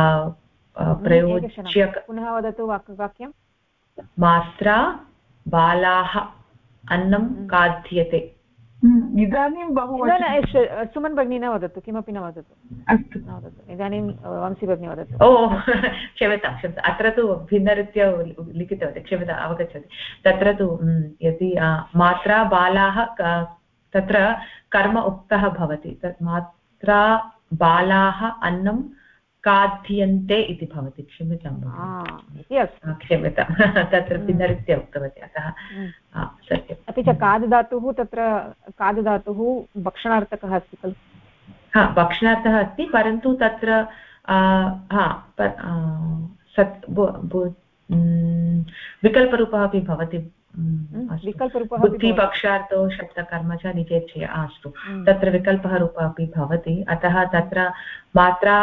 प्रयोज्य पुनः वदतु वाक्यं मात्रा बालाः अन्नं खाद्यते इदानीं बहु सुमन् भगिनी न वदतु किमपि न वदतु अस्तु न वदतु इदानीं वंशी भगिनी वदतु क्षम्यतां अत्र तु भिन्नरीत्या लिखितवती क्षम्यता अवगच्छति तत्र तु यदि मात्रा बालाः तत्र कर्म उक्तः भवति तत् मात्रा बालाः अन्नं खाद्यन्ते इति भवति क्षम्यतां क्षम्यतां तत्र भिन्नरीत्या उक्तवती अतः सत्यम् अपि च खाद् धातुः तत्र खाद् धातुः भक्षणार्थकः अस्ति खलु भक्षणार्थः अस्ति परन्तु तत्र विकल्परूपः अपि भवति बुद्धिपक्षार्थो शब्दकर्म च निजेच्छया अस्तु तत्र विकल्पः रूपः अपि भवति अतः तत्र मात्रा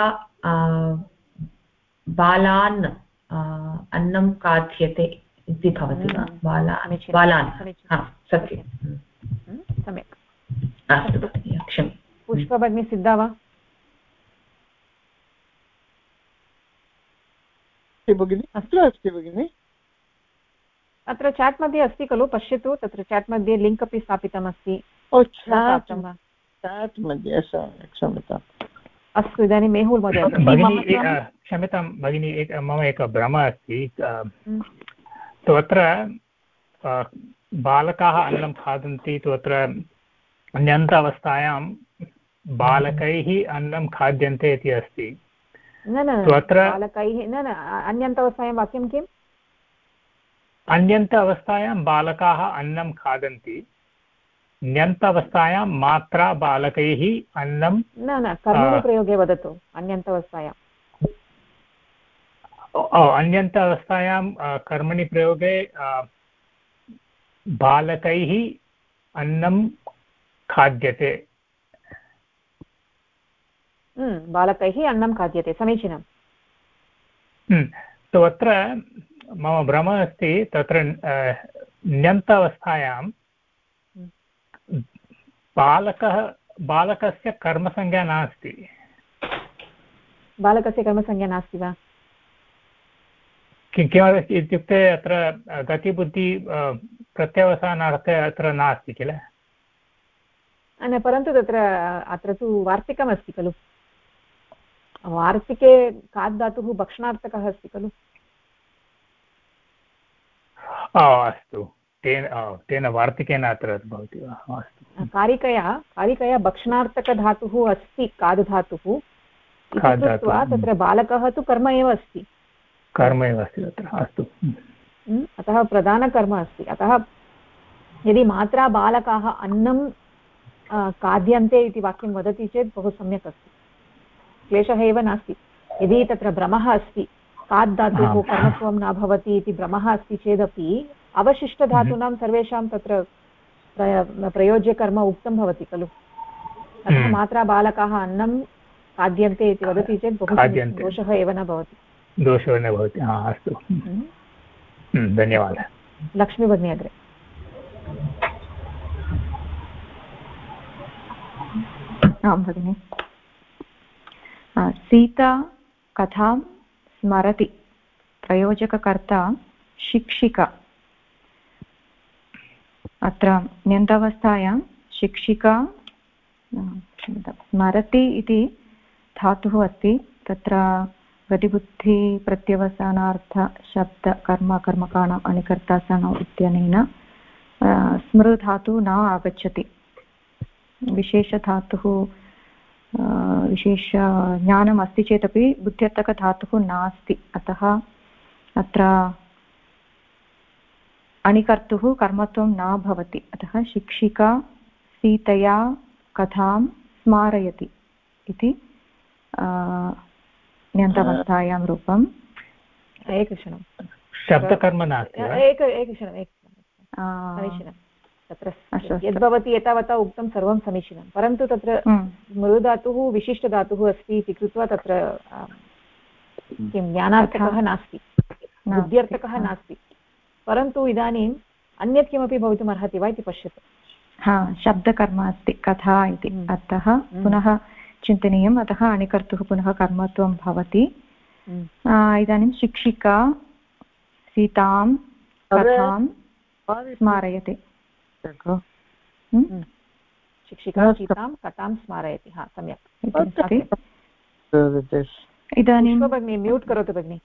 बालान् अन्नं खाद्यते इति भवति वा बालान् सत्यं सम्यक् अस्तु क्षम्यतां पुष्पभगिनी सिद्धा वा अत्र अस्ति भगिनि अत्र चाट् मध्ये अस्ति खलु पश्यतु तत्र चाट् मध्ये लिङ्क् अपि स्थापितमस्ति चाट् मध्ये क्षम्यताम् अस्तु इदानीं मेहुल् महोदय क्षम्यतां भगिनी मम एकः भ्रमः अस्ति तु अत्र बालकाः अन्नं खादन्ति तु अत्र अन्यन्तावस्थायां बालकैः अन्नं खाद्यन्ते इति अस्ति न बालकैः न अन्यन्तावस्थायां वाक्यं किम् अन्यन्तावस्थायां बालकाः अन्नं खादन्ति ण्यन्तावस्थायां मात्रा बालकैः अन्नं न कर्मणिप्रयोगे वदतु अन्यन्तावस्थायां अन्यन्तावस्थायां कर्मणि प्रयोगे बालकैः अन्नं खाद्यते बालकैः अन्नं खाद्यते समीचीनं तु अत्र मम भ्रमः अस्ति तत्र ण्यन्तावस्थायां बालकस्य कर्मसंज्ञा नास्ति बालकस्य कर्मसंज्ञा नास्ति वा किमर्थम् इत्युक्ते अत्र गतिबुद्धि प्रत्यवसानार्थे अत्र नास्ति किल परन्तु तत्र अत्र तु वार्तिकमस्ति खलु, वार्तिके कात् धातुः भक्षणार्थकः अस्ति खलु। अस्तु, तेन वार्तिकेन अत्र भवति वा? अस्तु, कारिकया भक्षणार्थकधातुः अस्ति काद् धातुः इति कृत्वा तत्र बालकः तु कर्म एव अस्ति तत्र। अस्तु, अतः प्रधानकर्म अस्ति। अतः यदि मात्रा बालकाः अन्नं खाद्यन्ते इति वाक्यं वदति चेत् बहु सम्यक् अस्ति, क्लेशः एव नास्ति। यदि तत्र भ्रमः अस्ति, काद् धातुः कर्मत्वं न भवति इति भ्रमः अस्ति चेदपि अवशिष्टधातूनां सर्वेषां तत्र प्रयोज्यकर्म उक्तं भवति खलु। अतः मात्रा बालकाः अन्नं खाद्यन्ते इति वदति चेत् बहु दोषः एव न भवति। अस्तु, धन्यवादः। लक्ष्मी भगिनी अग्रे। आं भगिनि, सीता कथां स्मरति, प्रयोजककर्ता शिक्षिका। अत्र ण्यन्तावस्थायां शिक्षिका स्मरति इति धातुः अस्ति। तत्र गतिबुद्धिप्रत्यवसानार्थशब्दकर्मकर्मकाणाम् अनिकर्तासनौ इत्यनेन स्मृ धातुः न आगच्छति। विशेषधातुः विशेषज्ञानम् अस्ति चेदपि बुद्ध्यर्थकधातुः नास्ति। अतः अत्र अणिकर्तुः कर्मत्वं न भवति। अतः शिक्षिका सीतया कथां स्मारयति इति ण्यन्तावस्थायां रूपम्। एकक्षणं, शब्दकर्म नास्ति, समीचीनं। तत्र यद्भवति एतावता उक्तं सर्वं समीचीनं, परन्तु तत्र मृधातुः विशिष्टधातुः अस्ति इति कृत्वा तत्र किं ज्ञानार्थकः नास्ति, बुद्ध्यर्थकः नास्ति। परन्तु इदानीम् अन्यत् किमपि भवितुमर्हति वा इति पश्यतु। शब्दकर्म अस्ति कथा इति, अतः पुनः चिन्तनीयम्। अतः अणिकर्तुः पुनः कर्मत्वं भवति। इदानीं शिक्षिका सीतां कथां स्मारयति। शिक्षिका सीतां कथां स्मारयति। सम्यक्। इदानीं भगिनी म्यूट् करोतु भगिनि।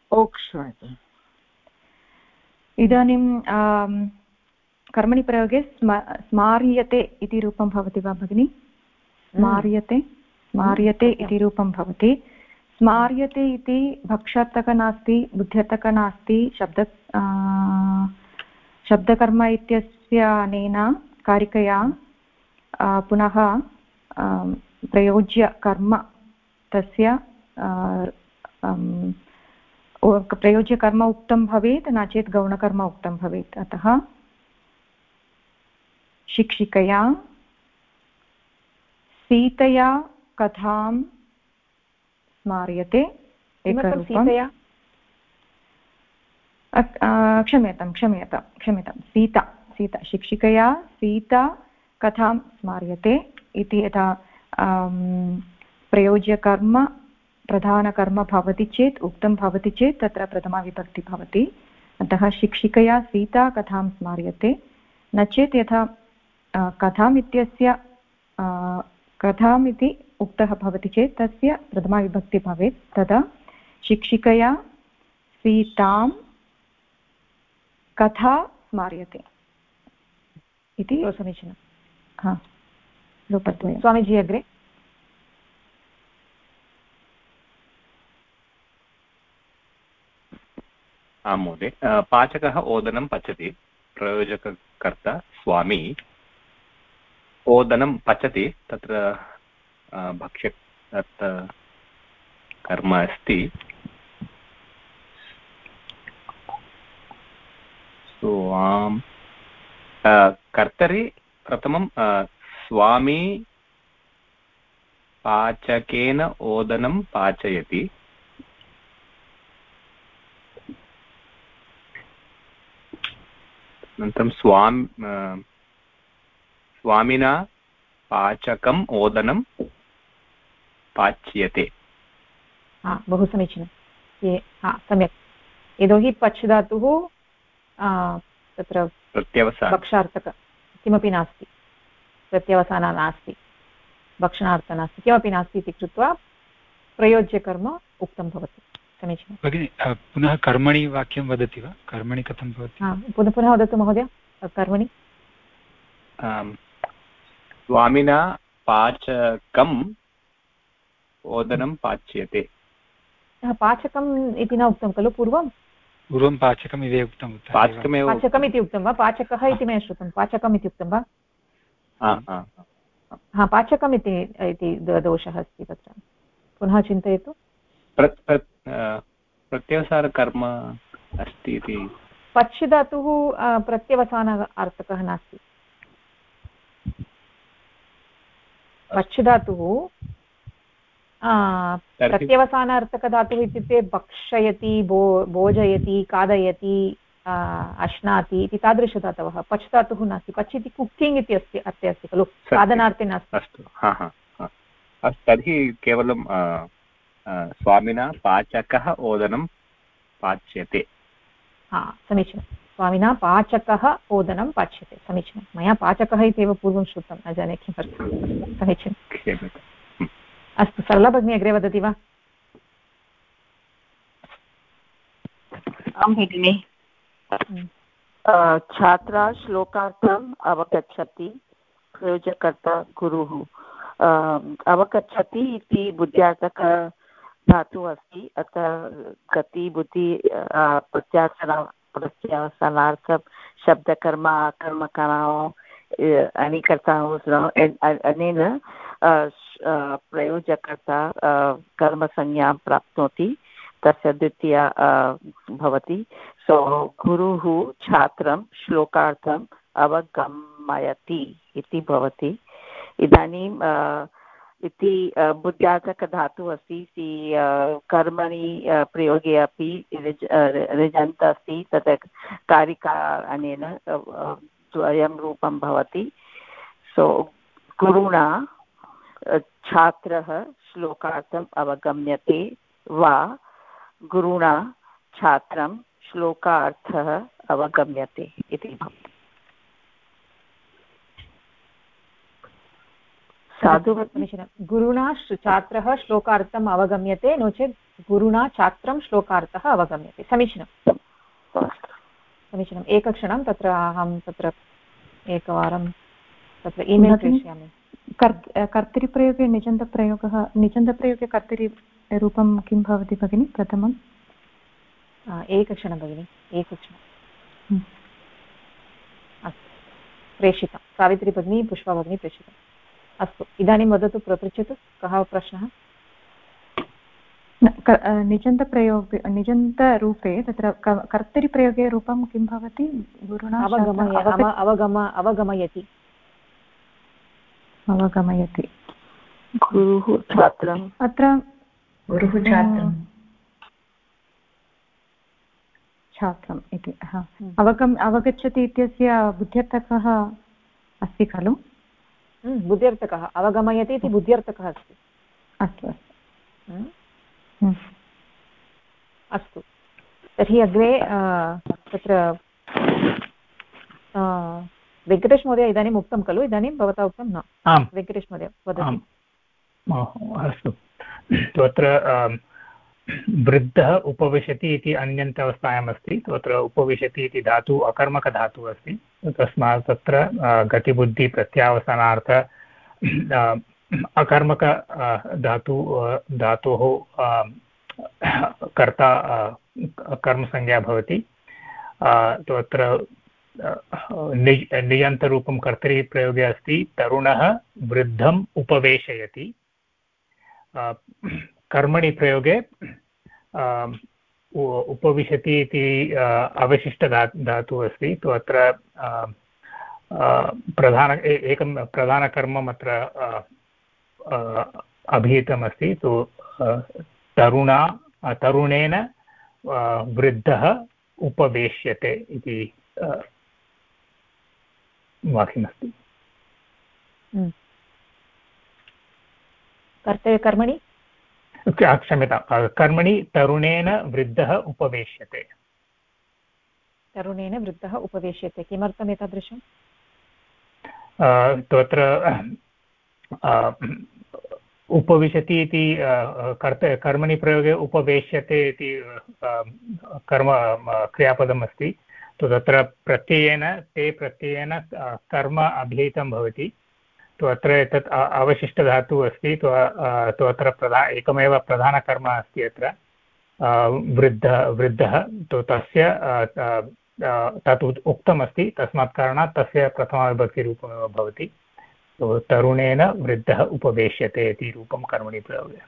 इदानीं कर्मणि प्रयोगे स्मार्यते इति रूपं भवति वा भगिनि? स्मार्यते इति रूपं भवति। स्मार्यते इति भक्षार्थकः नास्ति, बुद्ध्यर्थकः नास्ति, शब्दकर्म इत्यस्य अनेन कारिकया पुनः प्रयोज्यकर्म तस्य प्रयोज्यकर्म उक्तं भवेत्, न चेत् गौणकर्म उक्तं भवेत्। अतः शिक्षिकया सीतया कथां स्मार्यते एकरूपं। क्षम्यतां सीता शिक्षिकया सीता कथां स्मार्यते इति यथा प्रयोज्यकर्म प्रधानकर्म भवति चेत् उक्तं भवति चेत् तत्र प्रथमाविभक्ति भवति। अतः शिक्षिकया सीता कथां स्मार्यते। न चेत् यथा कथाम् इत्यस्य कथाम् इति उक्तः भवति चेत् तस्य प्रथमाविभक्ति भवेत्। तदा शिक्षिकया सीतां कथा स्मार्यते इति समीचीनं। रूपद्वयं। स्वामीजी अग्रे। आं महोदय। पाचकः ओदनं पचति, प्रयोजककर्ता स्वामी ओदनं पचति, तत्र भक्ष्यकर्म अस्ति। कर्तरि प्रथमं स्वामी पाचकेन ओदनं पाचयति। अनन्तरं स्वामिना पाचकम् ओदनं पाच्यते। बहु समीचीनं, सम्यक्। यतोहि पच् धातुः तत्र भक्षार्थक किमपि नास्ति, प्रत्यवसानः नास्ति, भक्षणार्थः नास्ति, किमपि नास्ति इति कृत्वा प्रयोज्यकर्म उक्तं भवति। समीचीनं भगिनि, पुनः कर्मणि वाक्यं वदति वा? कर्मणि कथं भवति? पुनः वदतु महोदय। कर्मणि स्वामिना पाचकम् ओदनं पाच्यते। पाचकम् इति न उक्तं खलु पूर्वं? पूर्वं पाचकम् इति उक्तं। पाचकम् इति उक्तं वा? पाचकः इति मया श्रुतं। पाचकम् इति उक्तं वा? हा, पाचकम् इति दोषः अस्ति तत्र। पुनः चिन्तयतु। प्रत्यवसानकर्म अस्ति इति। पच् धातुः प्रत्यवसानार्थकः नास्ति। पच् धातुः प्रत्यवसानार्थकधातुः इत्युक्ते भक्षयति, भोजयति, खादयति, अश्नाति इति तादृशधातवः। पच् धातुः नास्ति। पच् इति कुकिङ्ग् इति अस्ति, अर्थे अस्ति खलु, खादनार्थे नास्ति। अस्तु, तर्हि केवलं स्वामिना पाचकः ओदनं पाच्यते। समीचीनं। स्वामिना पाचकः ओदनं पाच्यते। समीचीनं। मया पाचकः इति एव पूर्वं श्रुतं, न जाने किमर्थं। समीचीनम्। अस्तु, सरला भगिनी अग्रे वदति वा? आं भगिनि। छात्रा श्लोकार्थम् अवगच्छति, प्रयोजकर्ता गुरुः। अवगच्छति इति बुद्ध्यार्थक धातुः अस्ति, अतः गति बुद्धि प्रत्यासनार्थ शब्दकर्म आकर्मकर्मणो अनेन प्रयोजकर्ता कर्मसंज्ञां प्राप्नोति, तस्य द्वितीया भवति। सो गुरुः छात्रं श्लोकार्थम् अवगमयति इति भवति। इदानीं इति बुद्ध्यार्थकधातुः अस्ति, कर्मणि प्रयोगे अपि ऋजन्त अस्ति, तत् कारिका अनेन द्वयं रूपं भवति। सो गुरुणा छात्रः श्लोकार्थम् अवगम्यते वा गुरुणा छात्रं श्लोकार्थः अवगम्यते इति भवति। समीचीनं। गुरुणा छात्रः श्लोकार्थम् अवगम्यते, नो चेत् गुरुणा छात्रं श्लोकार्थः अवगम्यते। समीचीनं समीचीनम्। एकक्षणं, तत्र अहं तत्र एकवारं तत्र ईमेल् प्रेषयामि। कर्तरिप्रयोगे निजन्तप्रयोगे कर्तरिरूपं किं भवति भगिनि? प्रथमम् एकक्षणं भगिनि, एकक्षणम्। अस्तु, प्रेषितं। सावित्री भगिनी, पुष्पा भगिनी प्रेषितम्। अस्तु, इदानीं वदतु, पृच्छतु, कः प्रश्नः? निजन्तरूपे तत्र कर्तरिप्रयोगे रूपं किं भवति? गुरुणा अवगमयति। अवगमयति गुरुः छात्रम्। अत्र गुरुः छात्रं छात्रम् इति अवगच्छति इत्यस्य बुद्ध्यर्थकः अस्ति खलु? बुद्ध्यर्थकः अवगमयति इति बुद्ध्यर्थकः अस्ति। अस्तु अस्तु, तर्हि अग्रे तत्र वेङ्कटेश महोदय इदानीम् उक्तं खलु? इदानीं भवता उक्तं न? वेङ्कटेश महोदय वदतु। अस्तु, तत्र वृद्धः उपविशति इति अन्यन्तवस्थायाम् अस्ति। तत्र उपविशति इति धातु अकर्मकधातुः अस्ति, तस्मात् तत्र गतिबुद्धि प्रत्यावसानार्थ अकर्मक धातोः कर्ता कर्मसंज्ञा भवति। तत्र निजन्तरूपं कर्तरिप्रयोगे अस्ति, तरुणः वृद्धम् उपवेशयति। कर्मणि प्रयोगे उपविशति इति अवशिष्टधातुः अस्ति। तो अत्र एकं प्रधानकर्मम् अत्र अभिहितमस्ति। तो तरुणेन वृद्धः उपवेश्यते इति वाक्यमस्ति। कर्मणि क्षम्यतां, कर्मणि तरुणेन वृद्धः उपवेश्यते। तरुणेन वृद्धः उपवेश्यते, किमर्थम् एतादृशम्? तत्र उपविशति इति कर्मणि प्रयोगे उपवेश्यते इति कर्म क्रियापदम् अस्ति। तो तत्र प्रत्ययेन ते प्रत्ययेन कर्म अभिहितं भवति। तो अत्र एतत् अवशिष्टधातुः अस्ति। तो अत्र एकमेव प्रधानकर्म अस्ति अत्र वृद्धः। तो तस्य तत् उक्तमस्ति, तस्मात् कारणात् तस्य प्रथमाविभक्तिरूपमेव भवति। तो तरुणेन वृद्धः उपवेश्यते इति रूपं कर्मणि प्रयोगे।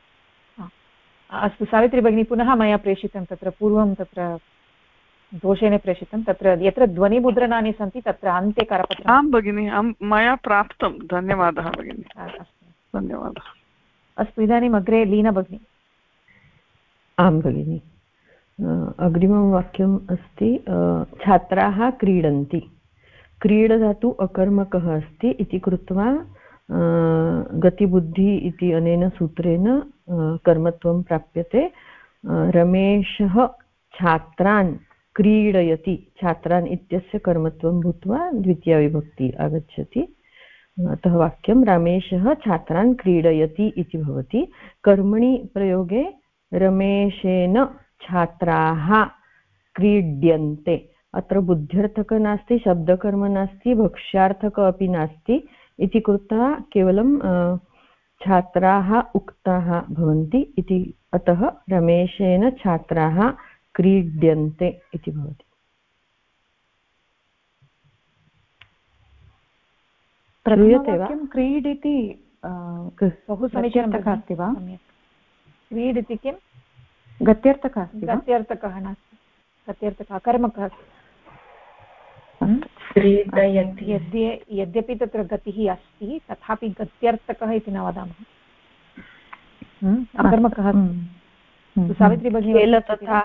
अस्तु सावित्री भगिनी, पुनः मया प्रेषितं, तत्र पूर्वं तत्र दोषेण प्रेषितं, तत्र यत्र ध्वनिमुद्रणानि सन्ति तत्र अन्ते करपत्रम्। आं भगिनि, मया प्राप्तं, धन्यवादः भगिनि। अस्तु, धन्यवादः। अस्तु, इदानीम् अग्रे लीना भगिनी। आं भगिनि, अग्रिमं वाक्यम् अस्ति छात्राः क्रीडन्ति। क्रीडधातु अकर्मकः अस्ति इति कृत्वा गतिबुद्धि इति अनेन सूत्रेण कर्मत्वं प्राप्यते। रमेशः छात्रान् क्रीडयति, छात्रान् इत्यस्य कर्मत्वं भूत्वा द्वितीयाविभक्ति आगच्छति। अतः वाक्यं रमेशः छात्रान् क्रीडयति इति भवति। कर्मणि प्रयोगे रमेशेन छात्राः क्रीड्यन्ते। अत्र बुद्ध्यर्थक नास्ति, शब्दकर्म नास्ति, भक्ष्यार्थक अपि नास्ति इति कृत्वा केवलं छात्राः उक्ताः भवन्ति इति। अतः रमेशेन छात्राः क्रीड्यन्ते इति भवति। श्रूयते वा? क्रीड् इति बहु समीचीनः अस्ति वा? क्रीड् इति किं गत्यर्थकः अस्ति? गत्यर्थकः नास्ति, गत्यर्थकः कर्मकः। यद्यपि तत्र गतिः अस्ति तथापि गत्यर्थकः इति न वदामः, अकर्मकः। सावित्री भगिनी,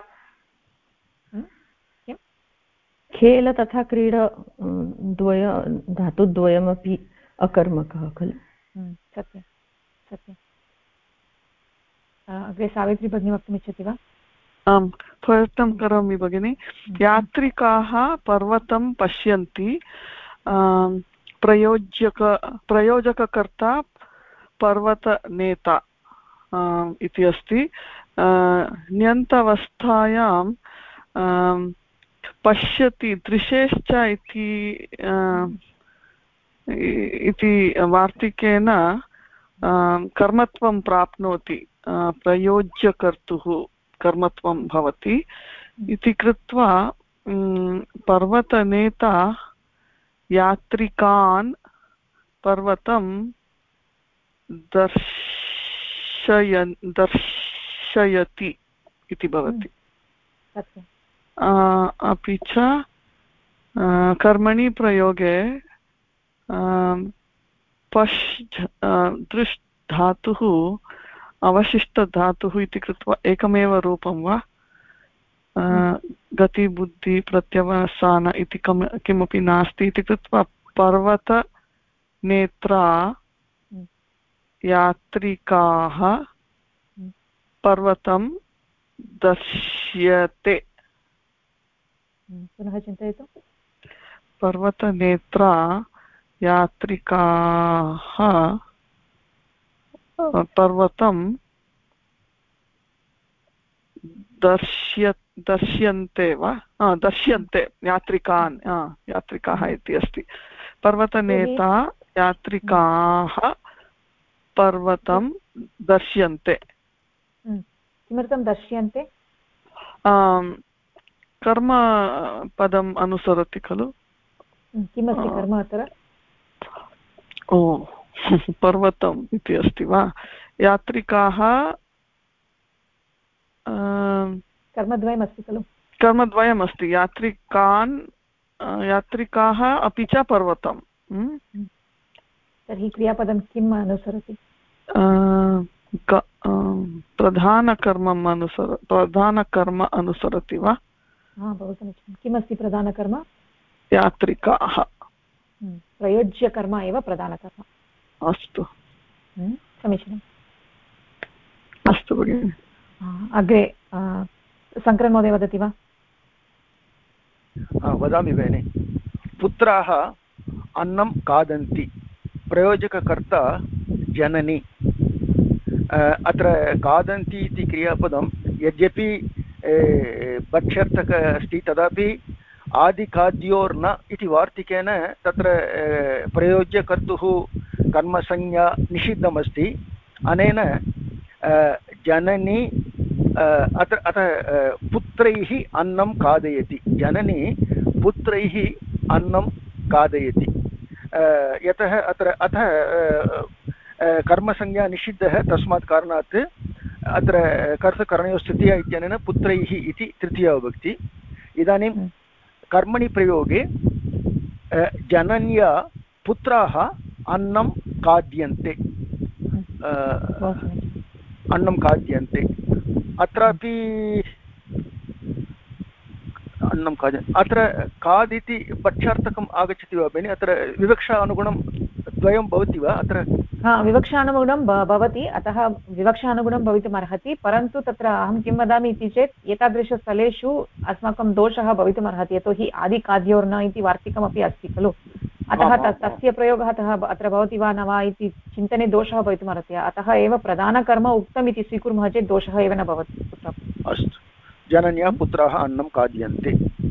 खेल तथा क्रीड धातुद्वयमपि अकर्मकः खलु। सत्यं सत्यम्। अग्रे सावित्री भगिनी वक्तुमिच्छति वा? आम्, प्रयत्नं करोमि भगिनि। यात्रिकाः पर्वतं पश्यन्ति। प्रयोजककर्ता पर्वतनेता इति अस्ति। ण्यन्तावस्थायां पश्यति दृशेश्च इति वार्तिकेन कर्मत्वं प्राप्नोति। प्रयोज्यकर्तुः कर्मत्वं भवति इति कृत्वा पर्वतनेता यात्रिकान् पर्वतं दर्शयति इति भवति। अपि च कर्मणि प्रयोगे दृश् धातुः अवशिष्टधातुः इति कृत्वा एकमेव रूपं वा गतिबुद्धि प्रत्यवसान इति किमपि नास्ति इति कृत्वा पर्वतनेत्रा यात्रिकाः पर्वतं दर्श्यते। पुनः चिन्तयतु। पर्वतनेत्रा यात्रिकाः पर्वतं दर्श्यन्ते वा? दर्श्यन्ते यात्रिकान्, यात्रिकाः इति अस्ति। पर्वतनेता यात्रिकाः पर्वतं दर्श्यन्ते। किमर्थं दर्श्यन्ते? कर्मपदम् अनुसरति खलु। किमस्ति कर्म अत्र? ओ पर्वतम् इति अस्ति वा? यात्रिकाः कर्मद्वयमस्ति खलु। कर्मद्वयमस्ति, यात्रिकाः अपि च पर्वतं। तर्हि क्रियापदं किम् अनुसरति? प्रधानकर्म अनुसरति वा? बहु समीचीनं। किमस्ति प्रधानकर्म? यात्रिकाः। प्रयोज्यकर्म एव प्रधानकर्म। अस्तु, समीचीनम्। अस्तु भगिनि। अग्रे शङ्करन् महोदय वदति वा? वदामि भगिनि। पुत्राः अन्नं खादन्ति प्रयोजककर्ता जननी अत्र खादन्ति इति क्रियापदं यद्यपि भक्ष्यर्थक अस्ति तदापि आदिखाद्योर्न इति वार्तिकेन तत्र प्रयोज्यकर्तुः कर्मसंज्ञा निषिद्धमस्ति अनेन जननी अतः पुत्रैः अन्नं खादयति जननी पुत्रैः अन्नं खादयति यतः अतः कर्मसंज्ञा निषिद्धः तस्मात् कारणात् अत्र कर्तकरणयोः तृतीया इत्यनेन पुत्रैः इति तृतीया विभक्ति इदानीं कर्मणि प्रयोगे जनन्या पुत्राः अन्नं खाद्यन्ते अत्रापि अन्नं खाद्यन्ते अत्र खाद् इति पक्षार्थकम् आगच्छति वा भगिनि अत्र विवक्षा अनुगुणं द्वयं भवति वा अत्र विवक्षानुगुणं भवति अतः विवक्षानुगुणं भवितुमर्हति परन्तु तत्र अहं किं वदामि इति चेत् एतादृशस्थलेषु अस्माकं दोषः भवितुमर्हति यतोहि आदिखाद्योर्न इति वार्तिकमपि अस्ति खलु अतः तस्य प्रयोगः अत्र भवति वा न वा इति चिन्तने दोषः भवितुमर्हति अतः एव प्रधानकर्म उक्तम् इति स्वीकुर्मः चेत् दोषः एव न भवति कुत्रापि अस्तु जनन्या पुत्राः अन्नं खाद्यन्ते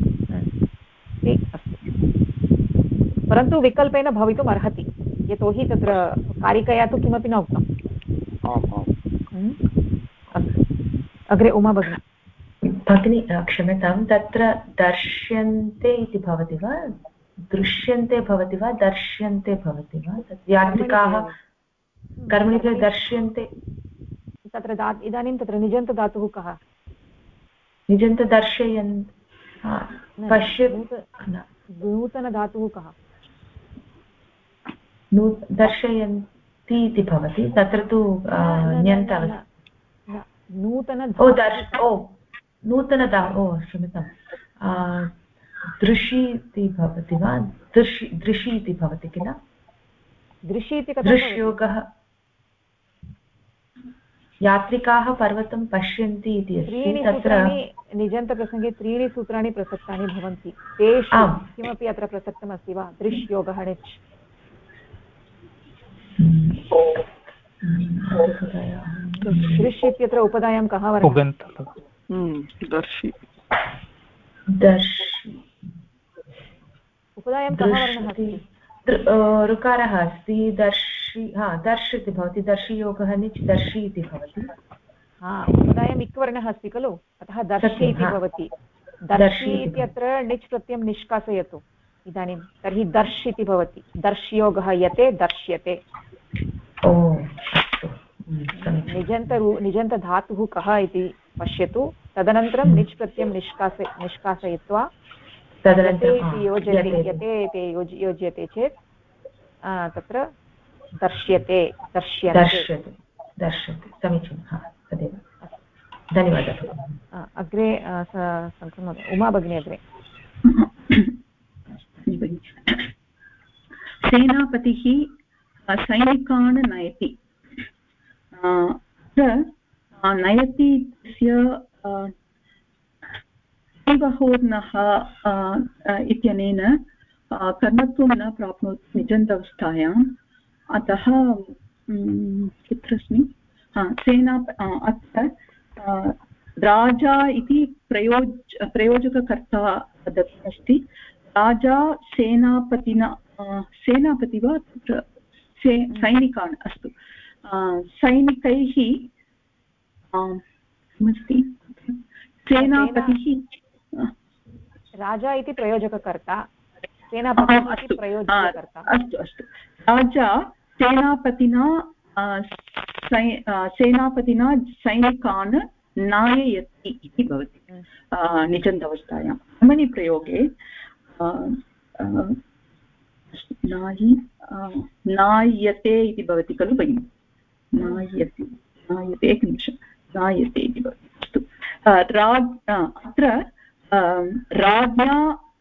परन्तु विकल्पेन भवितुम् अर्हति यतोहि तत्र कारिकया तु किमपि न उक्तम् अग्रे उमा भगिनी क्षम्यतां तत्र दर्श्यन्ते इति भवति वा दृश्यन्ते भवति वा दर्श्यन्ते भवति वा यात्रिकाः कर्मणि दर्श्यन्ते तत्र इदानीं तत्र निजन्तधातुः कः निजन्तदर्शयन् पश्य नूतनधातुः कः दर्शयन्ति इति भवति तत्र तु क्षम्यतां दृशी इति भवति वा दृशी इति भवति किल दृशी इति दृश्योगः यात्रिकाः पर्वतं पश्यन्ति इति अस्ति तत्र निजन्तप्रसङ्गे त्रीणि सूत्राणि प्रसक्तानि भवन्ति तेषु किमपि अत्र प्रसक्तमस्ति वा दृश्योगः णिच् दृश् इत्यत्र उपधायां कः वर्णः दर्शि उपधायां कः वर्णः अस्ति ऋकारः अस्ति दर्श इति भवति दर्शियोगः णिच् दर्शि इति भवति उपधायाम् इक् वर्णः अस्ति खलु अतः दर्शि इति भवति दर्शि इत्यत्र णिच् प्रत्ययं निष्कासयतु इदानीं तर्हि दर्श इति भवति दर्शयोगः यते दर्श्यते निजन्तधातुः कः इति पश्यतु तदनन्तरं णिच् प्रत्ययं निष्कासयित्वा यते इति योज्यते चेत् तत्र दर्श्यते समीचीनं तदेव धन्यवादः अग्रे उमा भगिनी अग्रे सेनापतिः सैनिकान् नयति नयति इत्यस्य होर्नः इत्यनेन कर्मत्वं न प्राप्नोति निजन्तवस्थायाम् अतः कुत्रस्मि सेना अत्र राजा इति प्रयोजककर्ता दत्तमस्ति राजा सेनापति वा तत्र सैनिकान् अस्तु सैनिकैः किमस्ति सेनापतिः राजा इति प्रयोजककर्ता सेनापतिः इति प्रयोजककर्ता अस्तु राजा सेनापतिना सैनिकान् नाययति इति भवति निजन्तवस्थायां कर्मणि प्रयोगे नायते इति भवति खलु भगिनि नायते एकनिमिषं नायते इति भवति अस्तु अत्र राज्ञा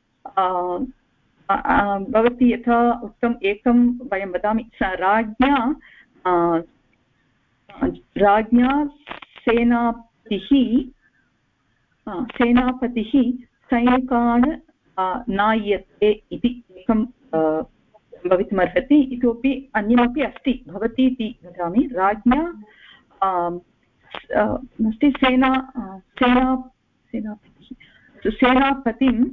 भवती यथा उक्तम् एकं वयं वदामि राज्ञा सेनापतिः सैनिकान् नायते इति एकं भवितुमर्हति इतोपि अन्यमपि अस्ति भवति इति वदामि राज्ञा अस्ति सेनापतिं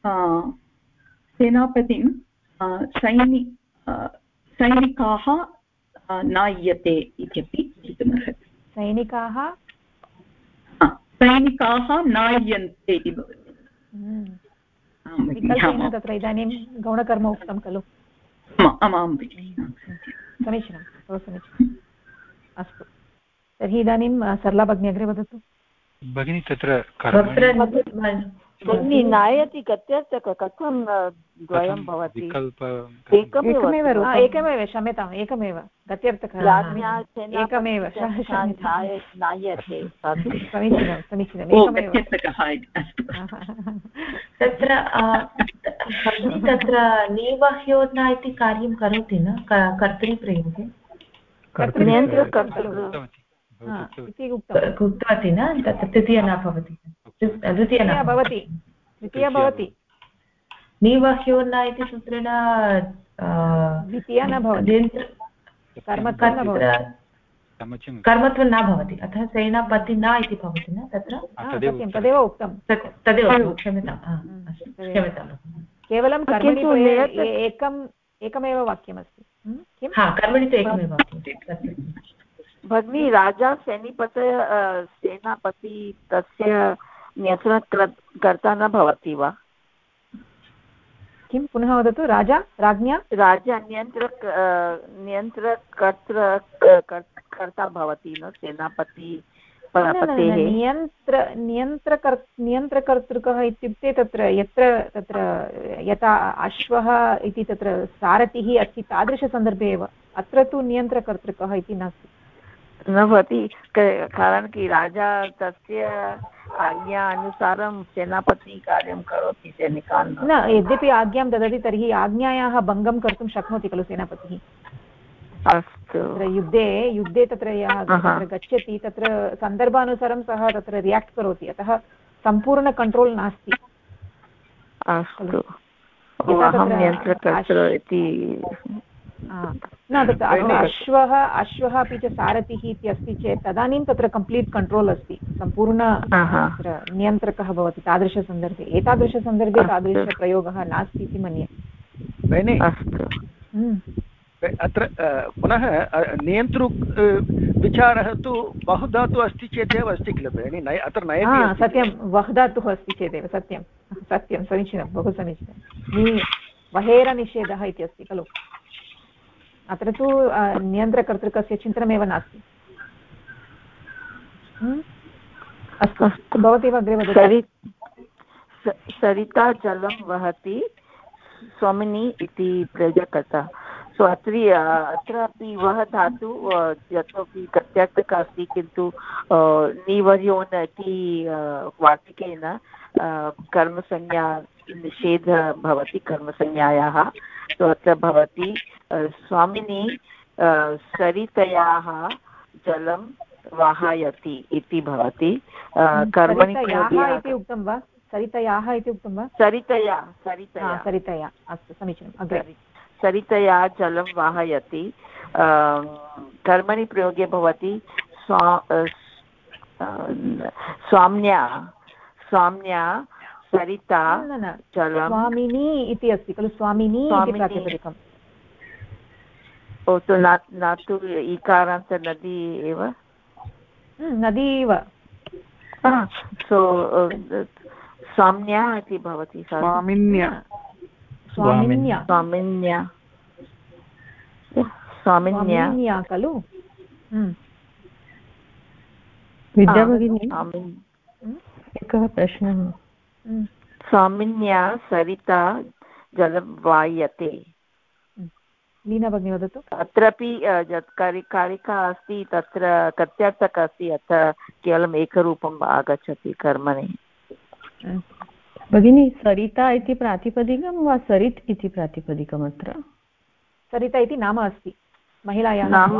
सैनिकाः नाय्यते इत्यपि भवितुमर्हति सैनिकाः नाय्यन्ते इति भवति विकल्पेन तत्र इदानीं गौणकर्म उक्तं खलु आमां समीचीनं बहु समीचीनम् अस्तु तर्हि इदानीं सरला भगिनी अग्रे वदतु भगिनी तत्र भगिनी नायति कथ्यर्थक कथं द्वयं भवति एकमेव क्षम्यताम् एकमेव गत्यर्थकः एकमेव नायते समीचीनं समीचीनम् एकमेव तत्र निवह्योत्ना इति कार्यं करोति न कर्तरिप्रयोगे उक्तवती न तत्र तृतीया न भवति द्वितीया भवति तृतीया भवति निवह्योर्न इति सूत्रेण द्वितीया न भवति कर्मत्वं न भवति अतः सेनापति न इति भवति न तत्र तदेव उक्तं तदेव क्षम्यतां केवलं कर्मणि एकमेव वाक्यमस्ति कर्मणि तु एकमेव वाक्यम् भगिनी राजा सेनापति तस्य नियन्त्रणकर्ता न भवति वा किं पुनः वदतु राजा नियन्त्रकर्ता भवति न सेनापति नियन्त्रकर्तृकः इत्युक्ते तत्र यथा अश्वः इति तत्र सारथिः अस्ति तादृशसन्दर्भे एव अत्र तु नियन्त्रकर्तृकः इति नास्ति न भवति कारणं कि राजा तस्य आज्ञा अनुसारं सेनापति कार्यं करोति सैनिकान् न यद्यपि आज्ञां ददति तर्हि आज्ञायाः भङ्गं कर्तुं शक्नोति खलु सेनापतिः अस्तु युद्धे तत्र यः तत्र गच्छति तत्र सन्दर्भानुसारं सः तत्र रियाक्ट् करोति अतः सम्पूर्ण कंट्रोल् नास्ति अस्तु न तत्र अश्वः अपि च सारथिः इति अस्ति चेत् तदानीं तत्र कम्प्लीट् कण्ट्रोल् अस्ति सम्पूर्ण तत्र नियन्त्रकः भवति तादृशसन्दर्भे एतादृशसन्दर्भे तादृशप्रयोगः नास्ति इति मन्ये अत्र पुनः नियन्तृ विचारः तु बहुधातु अस्ति चेदेव अस्ति किल भगिनि अत्र नयति सत्यं वह्धातुः अस्ति चेदेव सत्यं समीचीनं बहु समीचीनं वहेरनिषेधः इति अस्ति खलु अत्र तु नियन्त्रकर्तृकस्य चिन्तनमेव नास्ति अस्तु भवती अग्रे वदतु सरिता जलं वहति स्वामिनी इति प्रयोजकता सो अत्रापि वह धातु यतोपि प्रत्यर्थकः अस्ति किन्तु निवर्योन इति वार्तिकेन कर्मसंज्ञा निषेधः भवति कर्मसंज्ञायाः सो अत्र भवति स्वामिनी सरितयाः जलं वाहयति इति भवति कर्मणि इति उक्तं वा सरितयाः इति उक्तं वा सरितया अस्तु समीचीनम् अग्रे सरितया जलं वाहयति कर्मणि प्रयोगे भवति स्वाम्या सरिता जलं स्वामिनी इति अस्ति खलु स्वामिनी इति प्रातिपदिकम् तु न तु इकारान्त नदी एव नदी एव सो स्वाम्या इति भवति स्वामिन्या खलु विद्या भगिनी एकः प्रश्नः स्वामिन्या सरिता जलं वायते लीना भगिनी वदतु अत्रापि यत् कारिका अस्ति तत्र प्रत्यर्थकः अस्ति अत्र केवलम् एकरूपम् आगच्छति कर्मणि भगिनी सरिता इति प्रातिपदिकं वा सरित् इति प्रातिपदिकम् अत्र सरिता इति नाम अस्ति महिलायाः नाम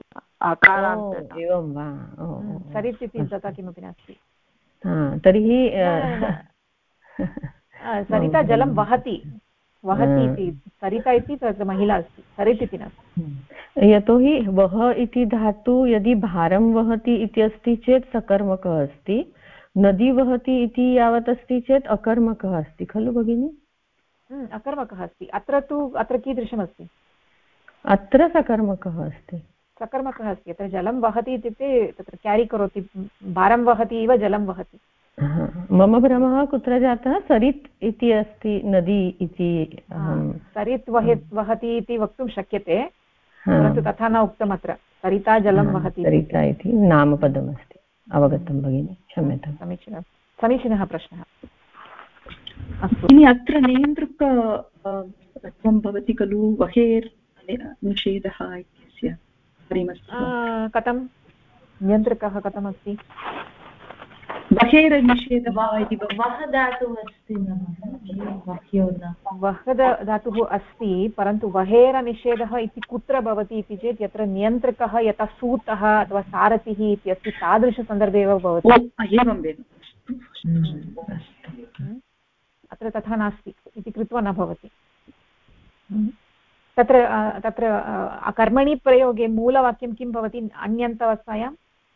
एवं वा सरित् इति तथा किमपि नास्ति तर्हि सरिता जलं वहति वहति इति सरिता इति तत्र महिला अस्ति, सरित् इति नास्ति। यतोहि वह इति धातु यदि भारं वहति इति अस्ति चेत् सकर्मकः अस्ति, नदी वहति इति यावत् अस्ति चेत् अकर्मकः अस्ति खलु भगिनि? अकर्मकः अस्ति। अत्र कीदृशमस्ति? अत्र सकर्मकः अस्ति। सकर्मकः अस्ति। अत्र जलं वहति इत्युक्ते तत्र क्यारि करोति, भारं वहति इव जलं वहति। मम भ्रमः कुत्र जातः? सरित् इति अस्ति, नदी इति। सरित् वहति इति वक्तुं शक्यते, परन्तु तथा न उक्तम् अत्र। सरिता जलं वहति, सरिता इति नामपदमस्ति। अवगतं भगिनि, क्षम्यतां। समीचीनः प्रश्नः। अस्तु, अत्र नियन्त्रकत्वं भवति खलु, वहेर् निषेधः इत्यस्य कथं नियन्त्रकः कथमस्ति? वहेर् निषेधः इति वः धातुः अस्ति, वः धातुः अस्ति, परन्तु वहेर निषेधः इति कुत्र भवति इति चेत् यत्र नियन्त्रकः यथा सूतः अथवा सारथिः इति अस्ति तादृशसन्दर्भे एव भवति। एवं अत्र तथा नास्ति इति कृत्वा न भवति। तत्र कर्मणि प्रयोगे मूलवाक्यं किं भवति अन्यन्तवस्थायां?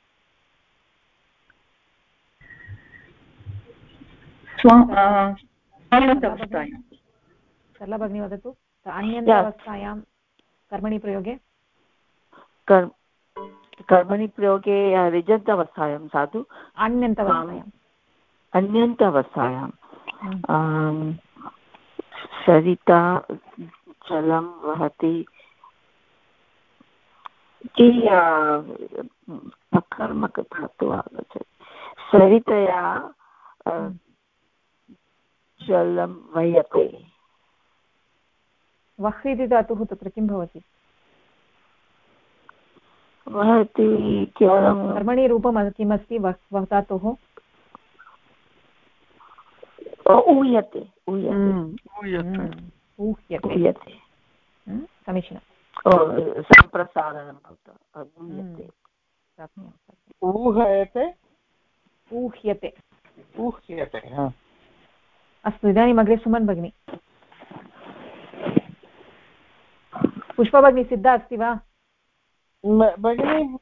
सरला भगिनी वदतु। अन्यन्तवस्थायां कर्मणि प्रयोगे कर्मणि प्रयोगे रिजन्तवस्थायां साधु अन्यन्तवस्थायां सरिता जलं वहति इति अकर्मकधातुः आगच्छति। सरितया जलं वह्यते। वह् इति धातुः तत्र किं भवति? वहति केवलं कर्मणि रूपं किमस्ति वह् धातुः? ऊह्यते। समीचीनं। सम्प्रसारणं ऊह्यते। अस्तु, इदानीम् अग्रे सुमन् भगिनी। पुष्पा भगिनी सिद्धा अस्ति वा? भगिनी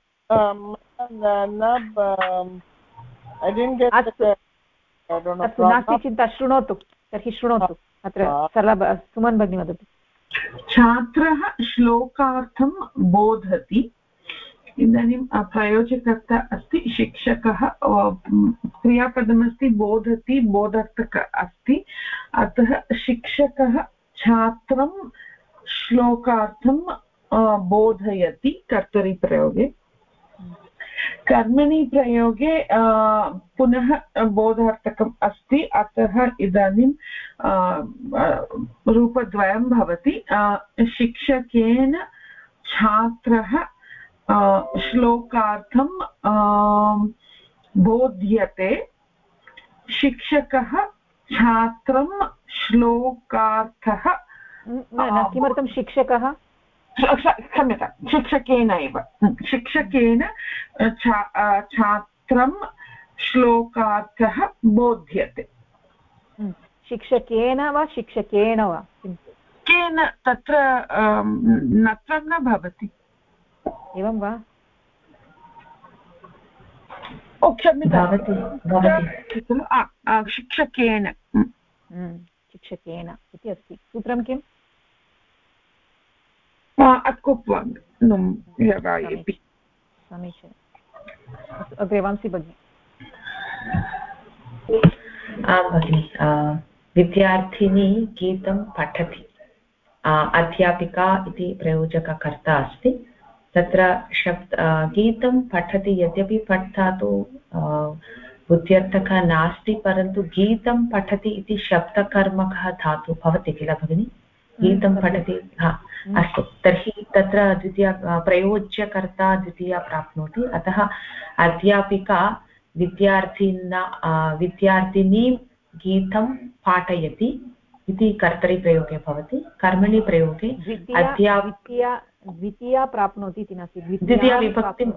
अस्तु, नास्ति चिन्ता, शृणोतु। तर्हि शृणोतु, अत्र सरला सुमन् भगिनी वदतु। छात्रः श्लोकार्थं बोधति। इदानीं प्रयोजकर्ता अस्ति शिक्षकः, क्रियापदमस्ति बोधति, बोधर्थक अस्ति। अतः शिक्षकः छात्रं श्लोकार्थं बोधयति कर्तरिप्रयोगे। कर्मणि प्रयोगे पुनः बोधार्थकम् अस्ति, अतः इदानीं रूपद्वयं भवति। शिक्षकेन छात्रः श्लोकार्थं बोध्यते। शिक्षकः छात्रं श्लोकार्थः किमर्थं शिक्षकः? क्षम्यतां, शिक्षकेन एव, शिक्षकेन छात्रं श्लोकार्थः बोध्यते। शिक्षकेन वा शिक्षकेण वा? केन तत्र नत्वं न भवति। एवं वा? क्षम्यतां, शिक्षकेन शिक्षकेन इति अस्ति। सूत्रं किम्? समीचीनम्। अग्रे वांसी भगिनी। भगिनि, विद्यार्थिनी गीतं पठति। अध्यापिका इति प्रयोजककर्ता अस्ति। तत्र गीतं पठति, यद्यपि पठ्धातु बुद्ध्यर्थकः नास्ति, परन्तु गीतं पठति इति शब्दकर्मकः धातुः भवति किल भगिनि? गीतं पठति, अस्तु। तर्हि तत्र प्रयोज्यकर्ता द्वितीया प्राप्नोति। अतः अध्यापिका विद्यार्थिनीं गीतं पाठयति इति कर्तरिप्रयोगे भवति। कर्मणि प्रयोगे द्वितीया प्राप्नोति इति नास्ति, द्वितीयां विभक्तिं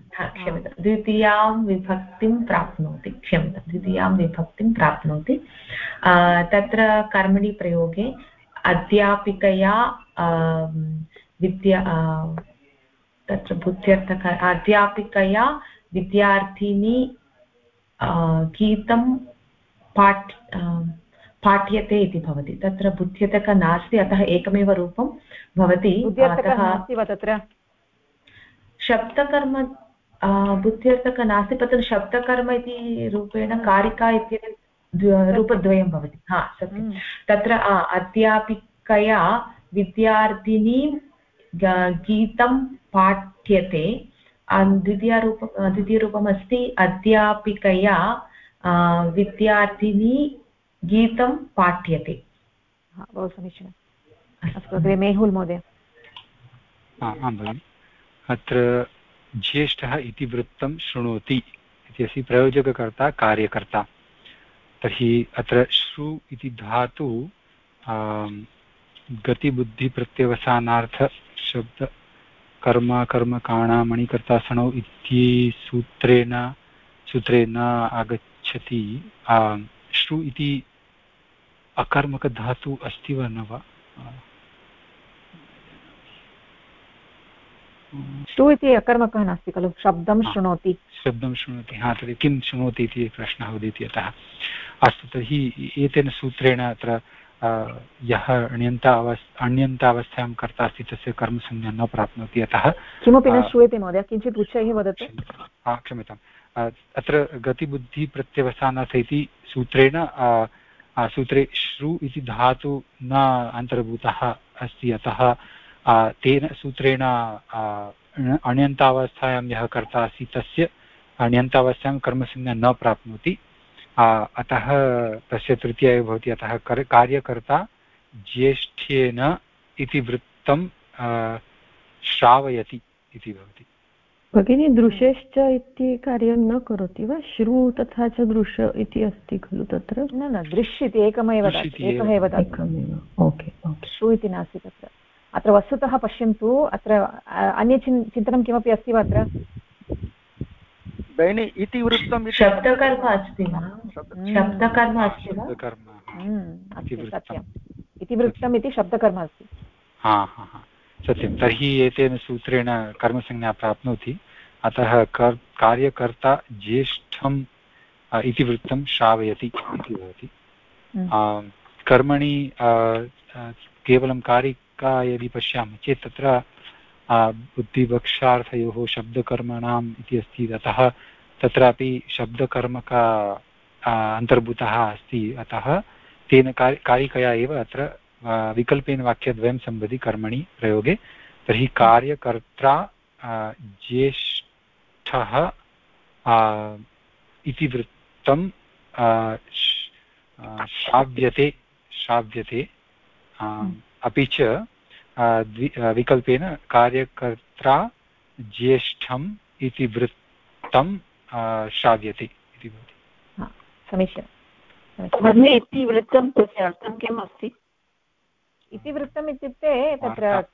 प्राप्नोति, क्षम्यतां, द्वितीयां विभक्तिं प्राप्नोति। तत्र कर्मणि प्रयोगे अध्यापिकया विद्या तत्र बुद्ध्यर्थक अध्यापिकया विद्यार्थिनी गीतं पाठ्यते इति भवति। तत्र बुद्ध्यर्थक नास्ति, अतः एकमेव रूपं भवति। तत्र शब्दकर्म बुद्ध्यर्थक नास्ति, तत्र शब्दकर्म इति रूपेण कारिका इत्यनेन रूपद्वयं भवति। हा सत्यं। तत्र अध्यापिकया विद्यार्थिनी गीतं पाठ्यते। द्वितीयरूपमस्ति अध्यापिकया विद्यार्थिनी गीतं पाठ्यते। बहु समीचीनम्। अस्तु अग्रे मेहुल् महोदय। आं भगिनि। अत्र ज्येष्ठः इति वृत्तं शृणोति इति अस्ति प्रयोजककर्ता कार्यकर्ता। तर्हि अत्र श्रु इति धातु गतिबुद्धिप्रत्यवसानार्थशब्द कर्म मणिकर्तासनौ इति सूत्रे न आगच्छति। श्रु इति अकर्मकधातु अस्ति वा न वा? श्रु इति अकर्मकः नास्ति खलु, शब्दं शृणोति। शब्दं शृणोति, हा तर्हि किं शृणोति इति प्रश्नः उदेति। अतः अस्तु, तर्हि एतेन सूत्रेण अत्र यः अण्यन्तावस्थायां कर्ता अस्ति तस्य कर्मसंज्ञा न प्राप्नोति। अतः किमपि न श्रूयते महोदय, किञ्चित् उच्चैः वदतु। क्षम्यताम्। अत्र गतिबुद्धिप्रत्यवसानार्थ इति सूत्रेण सूत्रे श्रु इति धातु न अन्तर्भूतः अस्ति। अतः तेन सूत्रेण अण्यन्तावस्थायां यः कर्ता अस्ति तस्य अण्यन्तावस्थायां कर्मसंज्ञा न प्राप्नोति। अतः तस्य तृतीया एव भवति। अतः कार्यकर्ता ज्येष्ठेन इति वृत्तं श्रावयति इति भवति। भगिनी दृशेश्च इति कार्यं न करोति वा? श्रु तथा च दृश इति अस्ति खलु तत्र? न दृश् इति एकमेव ओके। श्रु इति नास्ति तत्र। अत्र वस्तुतः पश्यन्तु, अत्र अन्य चिन्तनं किमपि अस्ति वा? अत्र भगिनी इति वृत्तं शब्दकर्म अस्ति वा? शब्दकर्म अस्ति वा? सत्यम्, इति वृत्तम् इति शब्दकर्म अस्ति। सत्यं। तर्हि एतेन सूत्रेण कर्मसंज्ञा प्राप्नोति। अतः कार्यकर्ता ज्येष्ठम् इति वृत्तं श्रावयति इति भवति। कर्मणि केवलं कारिका यदि पश्यामः चेत् तत्र बुद्धिवक्षार्थयोः शब्दकर्मणाम् इति अस्ति। अतः तत्रापि शब्दकर्मका अन्तर्भूतः अस्ति। अतः तेन कारिकया एव अत्र विकल्पेन वाक्यद्वयं सम्भवति कर्मणि प्रयोगे। तर्हि कार्यकर्ता ज्येष्ठः इति वृत्तं श्राव्यते। अपि च विकल्पेन कार्यकर्ता ज्येष्ठम् इति वृत्तं श्राव्यते इति भवति। समीचीनम्। इति वृत्तं तस्य अर्थं किम् अस्ति? इतिवृत्तम् इत्युक्ते तत्र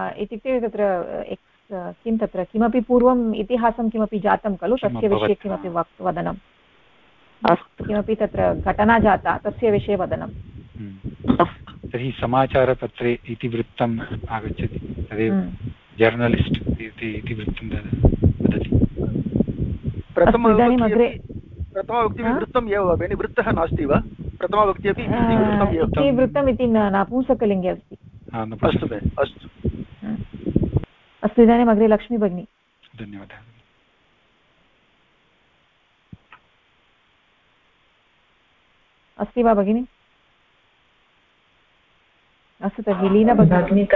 किं तत्र किमपि पूर्वम् इतिहासं किमपि जातं खलु, तस्य विषये किमपि वदनं, किमपि तत्र घटना जाता तस्य विषये वदनं। तर्हि समाचारपत्रे इतिवृत्तम् आगच्छति, तदेव जर्नलिस्ट् इति इतिवृत्तं वदति। प्रथमविभक्ति वृत्तम् एव वा? वृत्तः नास्ति वा? प्रथमविभक्ति अपि इतिवृत्तम् इति नपुंसकलिङ्गे अस्ति। अस्तु अस्तु अस्तु। इदानीम् अग्रे लक्ष्मी भगिनी। धन्यवादः। अस्ति वा भगिनी? अस्तु तर्हि लीना भगिनी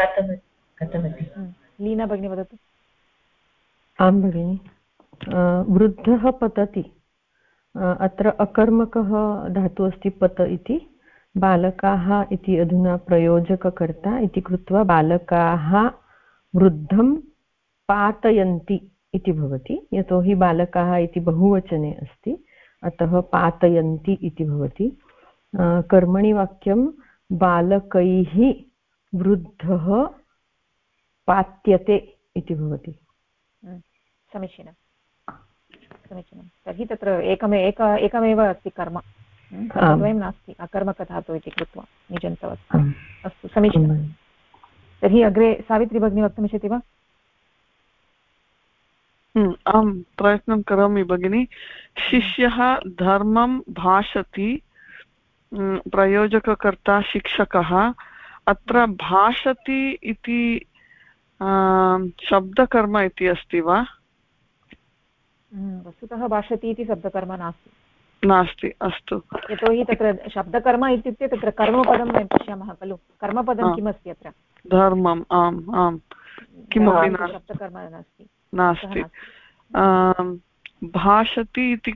लीना भगिनी वदतु। आं भगिनि। वृद्धः पतति। अत्र अकर्मकः धातु अस्ति पत इति। बालकाः इति अधुना प्रयोजककर्ता इति कृत्वा बालकाः वृद्धं पातयन्ति इति भवति। यतोहि बालकाः इति बहुवचने अस्ति, अतः पातयन्ति इति भवति। कर्मणि वाक्यं बालकैः वृद्धः पात्यते इति भवति। समीचीनं। तर्हि तत्र एकमेव अस्ति कर्म, द्वयं नास्ति अकर्मकधातुः इति कृत्वा निजन्तवत् अस्तु समीचीनं तर्हि अग्रे सावित्री भगिनी वक्तुमिच्छति वा अहं प्रयत्नं करोमि भगिनि शिष्यः धर्मं भाषति प्रयोजककर्ता शिक्षकः अत्र भाषति इति शब्दकर्म इति अस्ति वा वस्तुतः भाषति इति शब्दकर्म नास्ति अस्तु यतोहि तत्र शब्दकर्म इत्युक्ते तत्र कर्मपदं वयं पश्यामः खलु कर्मपदं किमस्ति अत्र धर्मम् आम् आम् किमपि शब्दकर्म नास्ति भाषति इति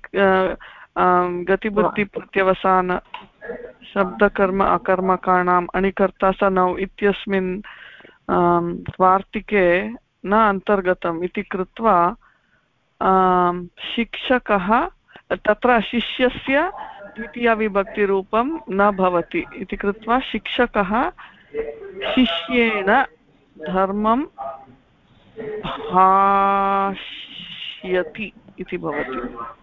गतिबुद्धिप्रत्यवसान शब्दकर्म अकर्मकाणाम् अणिकर्ता स नौ इत्यस्मिन् वार्तिके न अन्तर्गतम् इति कृत्वा शिक्षकः तत्र शिष्यस्य द्वितीयविभक्तिरूपं न भवति इति कृत्वा शिक्षकः शिष्येण धर्मं भाष्यति इति भवति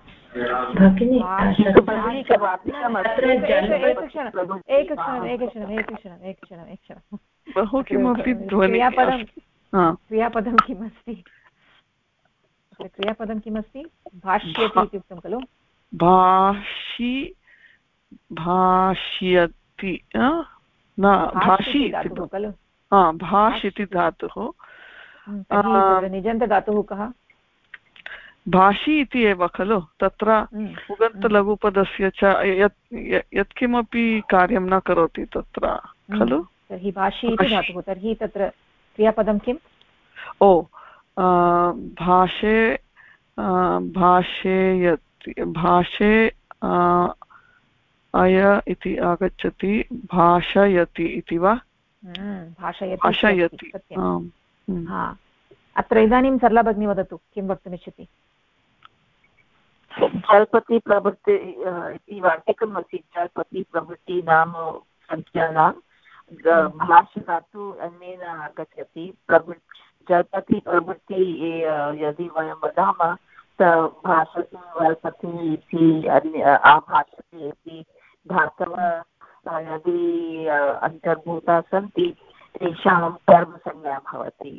बहु किमपि क्रियापदं किमस्ति क्रियापदं किमस्ति भाष्यति इति उक्तं खलु भाष्यति न भाषी खलु भाष् इति धातुः निजन्तधातुः कः भाषी इति एव खलु तत्र उगन्तलघुपदस्य च यत्किमपि कार्यं न करोति तत्र खलु तर्हि भाषी इति धातुः तर्हि तत्र क्रियापदं किम् भाषे भाषेयति भाषे अय इति आगच्छति भाषयति इति वा भाषयति अत्र इदानीं सरला भगिनी वदतु किं वक्तुमिच्छति जलपति प्रवृत्ति इति वार्तिकम् अस्ति जलपति प्रवृत्ति नाम संख्यानां भाषधातु अन्येन आगच्छति जलपति प्रवृत्ति यदि वयं वदामः भाषति वल्पति इति आभाषति इति धातवः यदि अन्तर्भूताः सन्ति तेषां कर्मसंज्ञा भवति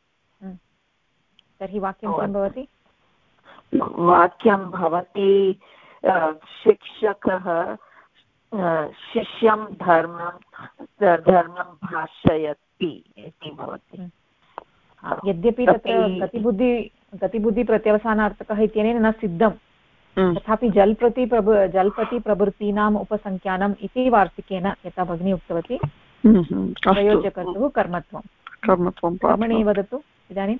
तर्हि वाक्यं किं भवति वाक्यं भवति शिक्षकः शिष्यं धर्मं भाषयति इति भवति यद्यपि तत्र गतिबुद्धिप्रत्यवसानार्थकः इत्यनेन न सिद्धं तथापि जल्पति प्रभृतीनाम् उपसङ्ख्यानम् इति वार्तिकेन यथा भगिनी उक्तवती प्रयोज्यकर्तुः कर्मत्वं कर्मणि वदतु इदानीं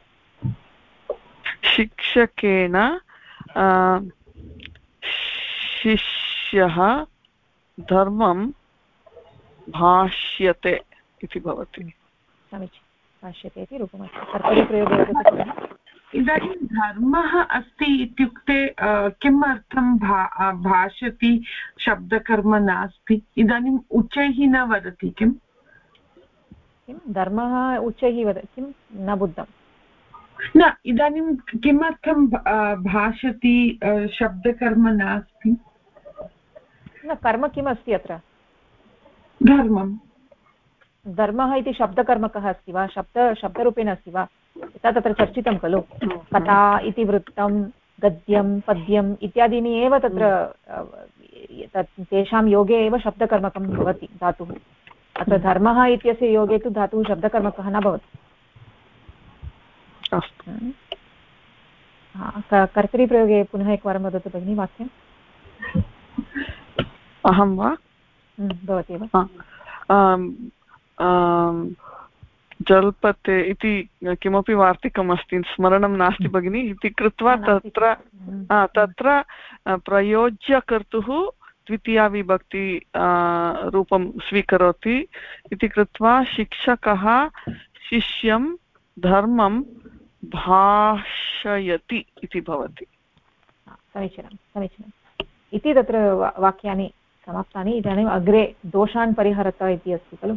शिक्षकेन शिष्यः धर्मं भाष्यते इति भवति समीचीनं भाष्यते इति रूपमस्ति कर्तरिप्रयोगे इदानीं धर्मः अस्ति इत्युक्ते किमर्थं भाषति शब्दकर्म नास्ति इदानीम् उच्चैः न वदति किं धर्मः उच्चैः वदति किं न बुद्धं न इदानीं किमर्थं भाषति शब्दकर्म नास्ति न कर्म किमस्ति अत्र धर्मः इति शब्दकर्मकः अस्ति वा शब्दरूपेण अस्ति वा यथा तत्र चर्चितं खलु कथा इति वृत्तं गद्यं पद्यम् इत्यादीनि एव तत्र तेषां योगे एव शब्दकर्मकं भवति धातुः अत्र धर्मः इत्यस्य योगे तु धातुः शब्दकर्मकः न भवति कर्तरिप्रयोगे पुनः एकवारं वदतु भगिनि वाक्यम् अहं वा भवति एव जल्पते इति किमपि वार्तिकम् अस्ति स्मरणं नास्ति भगिनि इति कृत्वा तत्र प्रयोज्यकर्तुः द्वितीयाविभक्ति रूपं स्वीकरोति इति कृत्वा शिक्षकः शिष्यं धर्मं भाषयति इति भवति समीचीनम् इति तत्र वाक्यानि समाप्तानि इदानीम् अग्रे दोषान् परिहरत इति अस्ति खलु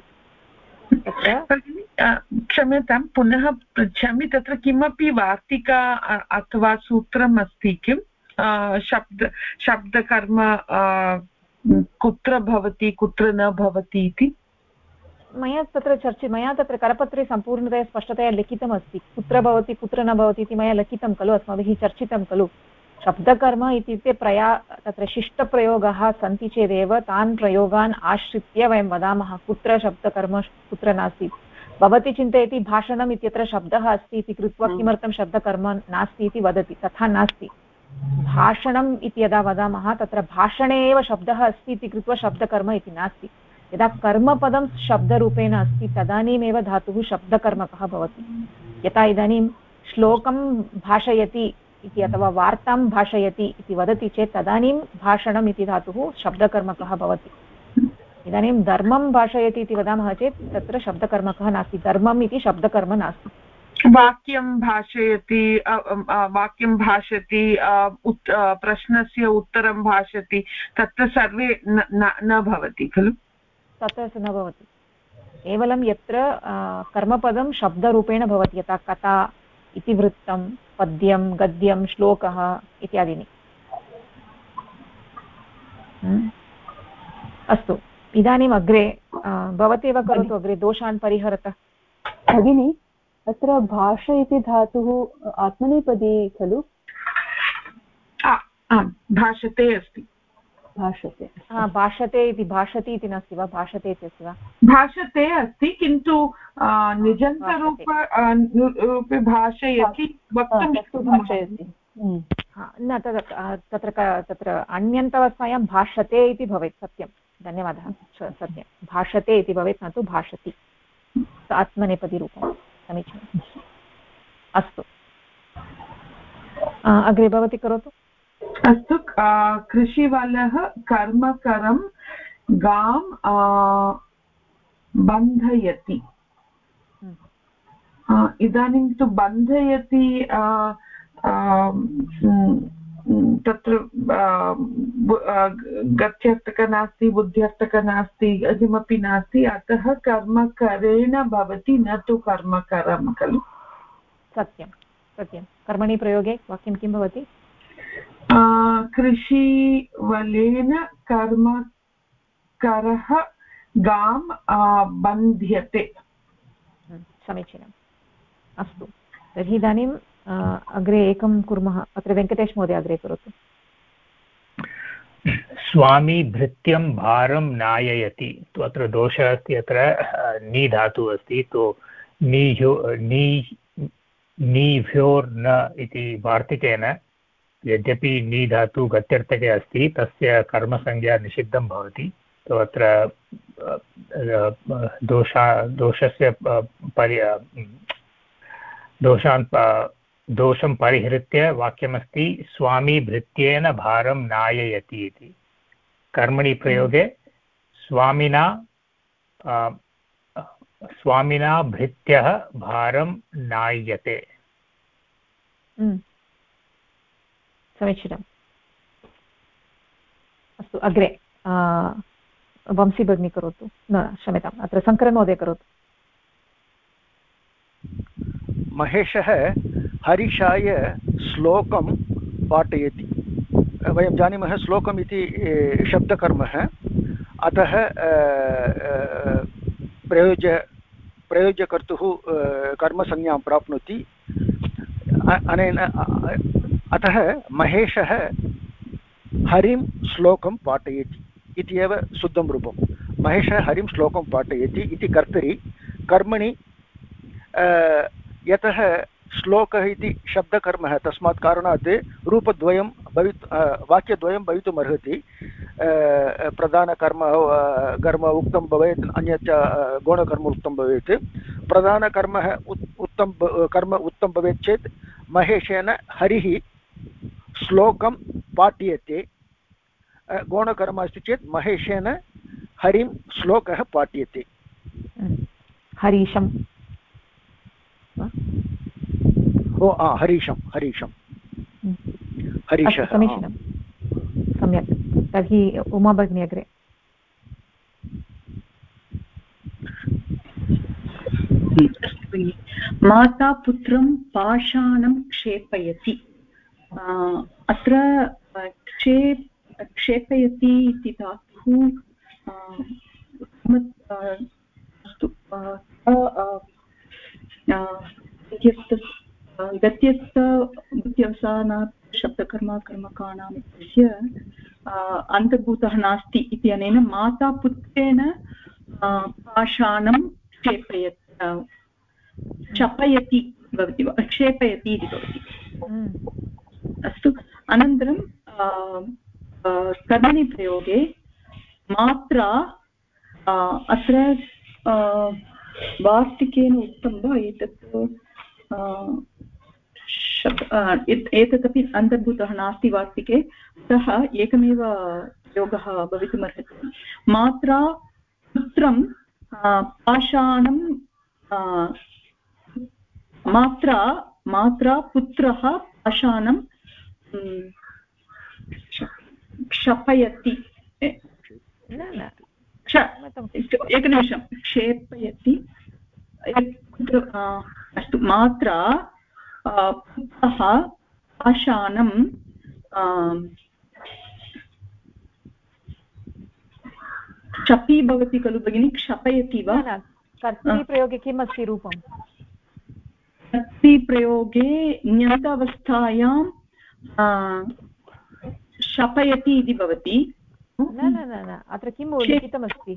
क्षम्यतां पुनः पृच्छामि तत्र किमपि वार्तिका अथवा सूत्रम् अस्ति किं शब्दकर्म कुत्र भवति कुत्र न भवति इति मया तत्र करपत्रे सम्पूर्णतया स्पष्टतया लिखितमस्ति कुत्र भवति कुत्र न भवति इति मया लिखितं खलु अस्माभिः चर्चितं खलु शब्दकर्म इत्युक्ते तत्र शिष्टप्रयोगाः सन्ति चेदेव तान् प्रयोगान् आश्रित्य वयं वदामः कुत्र शब्दकर्म कुत्र नास्ति भवती चिन्तयति भाषणम् इत्यत्र शब्दः अस्ति इति कृत्वा किमर्थं शब्दकर्म नास्ति इति वदति तथा नास्ति भाषणम् इति यदा वदामः तत्र भाषणे एव शब्दः अस्ति इति कृत्वा शब्दकर्म इति नास्ति यदा कर्मपदं शब्दरूपेण अस्ति तदानीमेव धातुः शब्दकर्मकः भवति यथा इदानीं श्लोकं भाषयति इति अथवा वार्तां भाषयति इति वदति चेत् तदानीं भाषणम् इति धातुः शब्दकर्मकः भवति इदानीं धर्मं भाषयति इति वदामः चेत् तत्र शब्दकर्मकः नास्ति धर्मम् इति शब्दकर्म नास्ति वाक्यं भाषति प्रश्नस्य उत्तरं भाषति तत्र सर्वे न भवति खलु तत्र न भवति केवलं यत्र कर्मपदं शब्दरूपेण भवति यथा कथा इतिवृत्तं पद्यं गद्यं श्लोकः इत्यादीनि अस्तु इदानीम् अग्रे भवती एव करोतु अग्रे दोषान् परिहरतः भगिनी अत्र भाष इति धातुः आत्मनेपदी खलु भाषते अस्ति भाषते भाषते इति भाषति इति नास्ति वा भाषते इति अस्ति वा भाषते अस्ति किन्तु निजन्तरूपे भाषयति वक्तुं भाषयति न तत्र अन्यन्तवस्थायां भाषते इति भवेत् सत्यं धन्यवादः सत्यं भाषते इति भवेत् न तु भाषति आत्मनेपदीरूपं समीचीनम् अस्तु अग्रे भवती करोतु अस्तु कृषिवलः कर्मकरं गां बन्धयति इदानीं तु बन्धयति तत्र गत्यर्थकः नास्ति बुद्ध्यर्थकः नास्ति किमपि नास्ति अतः कर्मकरेण भवति न तु कर्मकरं खलु सत्यं सत्यं कर्मणि प्रयोगे वाक्यं किं भवति कृषिवलेन कर्मकरः गां बन्ध्यते समीचीनम् अस्तु तर्हि इदानीम् अग्रे एकं कुर्मः अत्र वेङ्कटेश महोदय अग्रे करोतु स्वामी भृत्यं भारं नाययति तु अत्र दोषः अस्ति अत्र नी धातुः अस्ति तु नीभ्योर्न इति वार्तिकेन यद्यपि नी धातु गत्यर्थके अस्ति तस्य कर्मसंज्ञा निषिद्धं भवति तो अत्र दोषस्य दोषं परिहृत्य वाक्यमस्ति स्वामी भृत्येन भारं नाययति इति कर्मणि प्रयोगे स्वामिना भृत्यः भारं नाय्यते समीचीनम् अस्तु अग्रे वंशी भगिनी करोतु न क्षम्यताम् अत्र शङ्करन् महोदय करोतु महेशः हरिशाय श्लोकं पाठयति वयं जानीमः श्लोकम् इति शब्दकर्मः अतः प्रयोज्यकर्तुः कर्मसंज्ञां प्राप्नोति अनेन अतः महेशः हरिं श्लोकं पाठयति इति एव शुद्धं रूपं महेशः हरिं श्लोकं पाठयति इति कर्तरि कर्मणि यतः श्लोकः इति शब्दकर्मः तस्मात् कारणात् रूपद्वयं वाक्यद्वयं भवितुमर्हति प्रधानकर्म कर्म उक्तं भवेत् अन्यच्च गौणकर्म उक्तं भवेत् प्रधानकर्म उत्तम भवेत् चेत् महेशेन हरिः श्लोकं पाठ्यते गौणकर्म अस्ति चेत् महेशेन हरिं श्लोकः पाठ्यते हरीशं हरीशं हरीशः समीचीनं सम्यक् तर्हि उमा भगिनी अग्रे माता पुत्रं पाषाणं क्षेपयति अत्र क्षेपयति इति धातुः गत्यस्तवसानात् शब्दकर्मकर्मकाणाम् इत्यस्य अन्तर्भूतः नास्ति इत्यनेन माता पुत्रेण पाषाणं चपयति भवति वा क्षेपयति इति भवति। अस्तु, अनन्तरं कर्मणि प्रयोगे मात्रा अत्र वार्तिकेन उक्तं वा एतदपि अन्तर्भूतः नास्ति वार्तिके, अतः एकमेव प्रयोगः भवितुमर्हति। मात्रा पुत्रं पाषाणं मात्रा पुत्रः पाषाणं क्षपयति, एकनिमिषं, क्षेपयति। अस्तु, मात्रा पुत्रः पाषाणं क्षपी भवति खलु भगिनि, क्षपयति वा? कर्तृप्रयोगे किम् अस्ति रूपं? कर्तृप्रयोगे ञ्यन्तावस्थायां क्षपयति इति भवति। न न न न, अत्र किं लिखितमस्ति?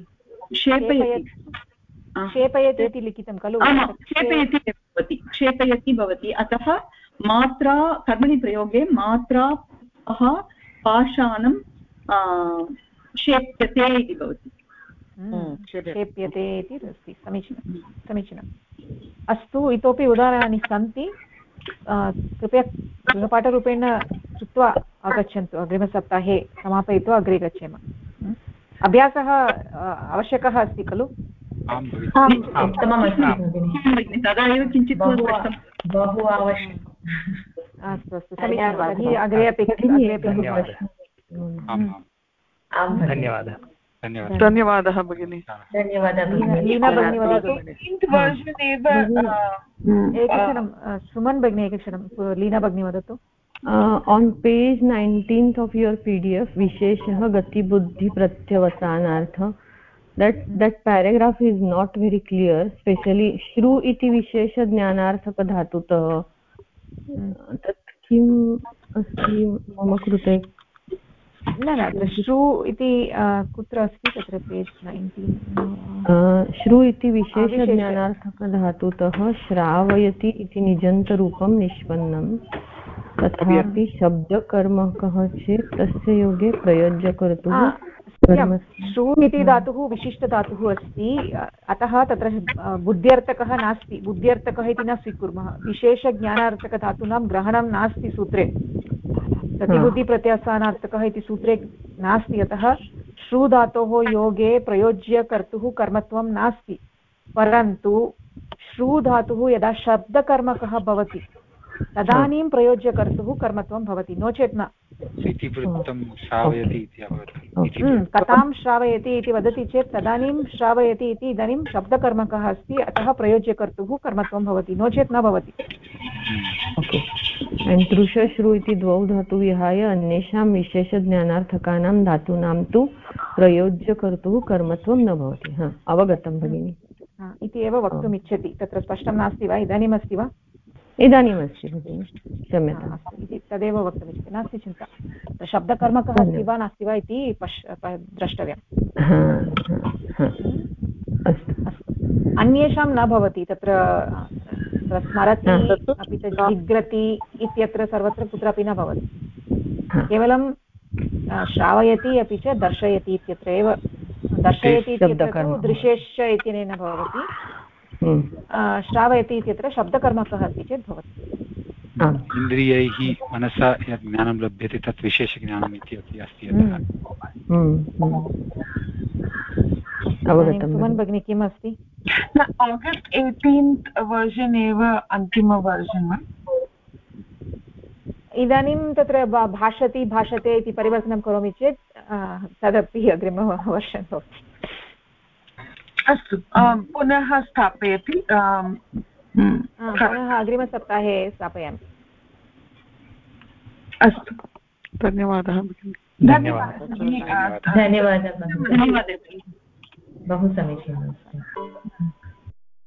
क्षेपयति इति लिखितं खलु? क्षेपयति भवति। अतः मात्रा कर्मणि प्रयोगे मात्रा पाषाणं क्षेप्यते इति भवति। क्षेप्यते इति अस्ति। समीचीनम्। अस्तु, इतोपि उदाहरणानि सन्ति, कृपया गृहपाठरूपेण कृत्वा आगच्छन्तु। अग्रिमसप्ताहे समापयित्वा अग्रे गच्छेम। अभ्यासः आवश्यकः अस्ति खलु? तदा एव किञ्चित् बहु आवश्यकम्। अस्तु अस्तु, समीचीनं। तर्हि अग्रे अपि धन्यवादः भगिनी। धन्यवादः। लीना भगिनी वदतु। एकक्षणं, सुमन् भगिनी एकक्षणं, लीना भगिनी वदतु। On page 19th of your PDF, Visheshah Gati Buddhi Pratyavasanaartha, that paragraph is not very clear, especially Shru iti Vishesha Jnanarthaka Dhatutah. Tat kim asti mama krute? न न, श्रु इति कुत्र अस्ति? तत्र पेज् 19। श्रु इति विशेषज्ञानार्थकधातुतः श्रावयति इति निजन्तरूपं निष्पन्नं, तथापि शब्दकर्मकः चेत् तस्य योगे प्रयोज्यकर्तुः श्रु इति धातुः विशिष्टधातुः अस्ति, अतः तत्र बुद्ध्यर्थकः नास्ति। बुद्ध्यर्थकः इति न स्वीकुर्मः। विशेषज्ञानार्थकधातूनां ग्रहणं नास्ति सूत्रे। प्रतिबुद्धिप्रत्ययस्थानार्थकः इति सूत्रे नास्ति, अतः श्रु धातोः योगे प्रयोज्यकर्तुः कर्मत्वं नास्ति। परन्तु श्रु धातुः यदा शब्दकर्मकः भवति तदानीं प्रयोज्यकर्तुः कर्मत्वं भवति, नो चेत् न। कथां श्रावयति इति वदति चेत् तदानीं श्रावयति इति इदानीं शब्दकर्मकः अस्ति, अतः प्रयोज्यकर्तुः कर्मत्वं भवति, नो चेत् न भवति। तृषश्रु इति द्वौ धातु विहाय अन्येषां विशेषज्ञानार्थकानां धातूनां तु प्रयोज्यकर्तुः कर्मत्वं न भवति। अवगतं भगिनि इति एव वक्तुम् इच्छति। तत्र स्पष्टं नास्ति वा? इदानीम् अस्ति वा? इदानीमस्ति भगिनि, क्षम्यताम्। इति तदेव वक्तुमिच्छति, नास्ति चिन्ता। शब्दकर्मकः अस्ति वा नास्ति वा इति द्रष्टव्यम्। अस्तु, अन्येषां न भवति तत्र स्मरति अपि च जिग्रति इत्यत्र सर्वत्र कुत्रापि न भवति। केवलं श्रावयति अपि च दर्शयति इत्यत्र एव। दर्शयति इत्यत्र दृशेश्च इत्यनेन भवति, श्रावयति इत्यत्र शब्दकर्मकः अस्ति चेत् भवति। इन्द्रियैः मनसा यत् ज्ञानं लभ्यते तत् विशेषज्ञानम् इति अपि अस्ति। सुमन् भगिनी किम् अस्ति? आगस्ट् 18th वर्जन् एव अन्तिम वर्जन् वा? इदानीं तत्र भाषति भाषते इति परिवर्तनं करोमि चेत् तदपि अग्रिमवर्षं भवति। अस्तु, पुनः स्थापयति, पुनः अग्रिमसप्ताहे स्थापयामि। अस्तु, धन्यवादः भगिनि। धन्यवादः। धन्यवादः। बहु समीचीनमस्ति।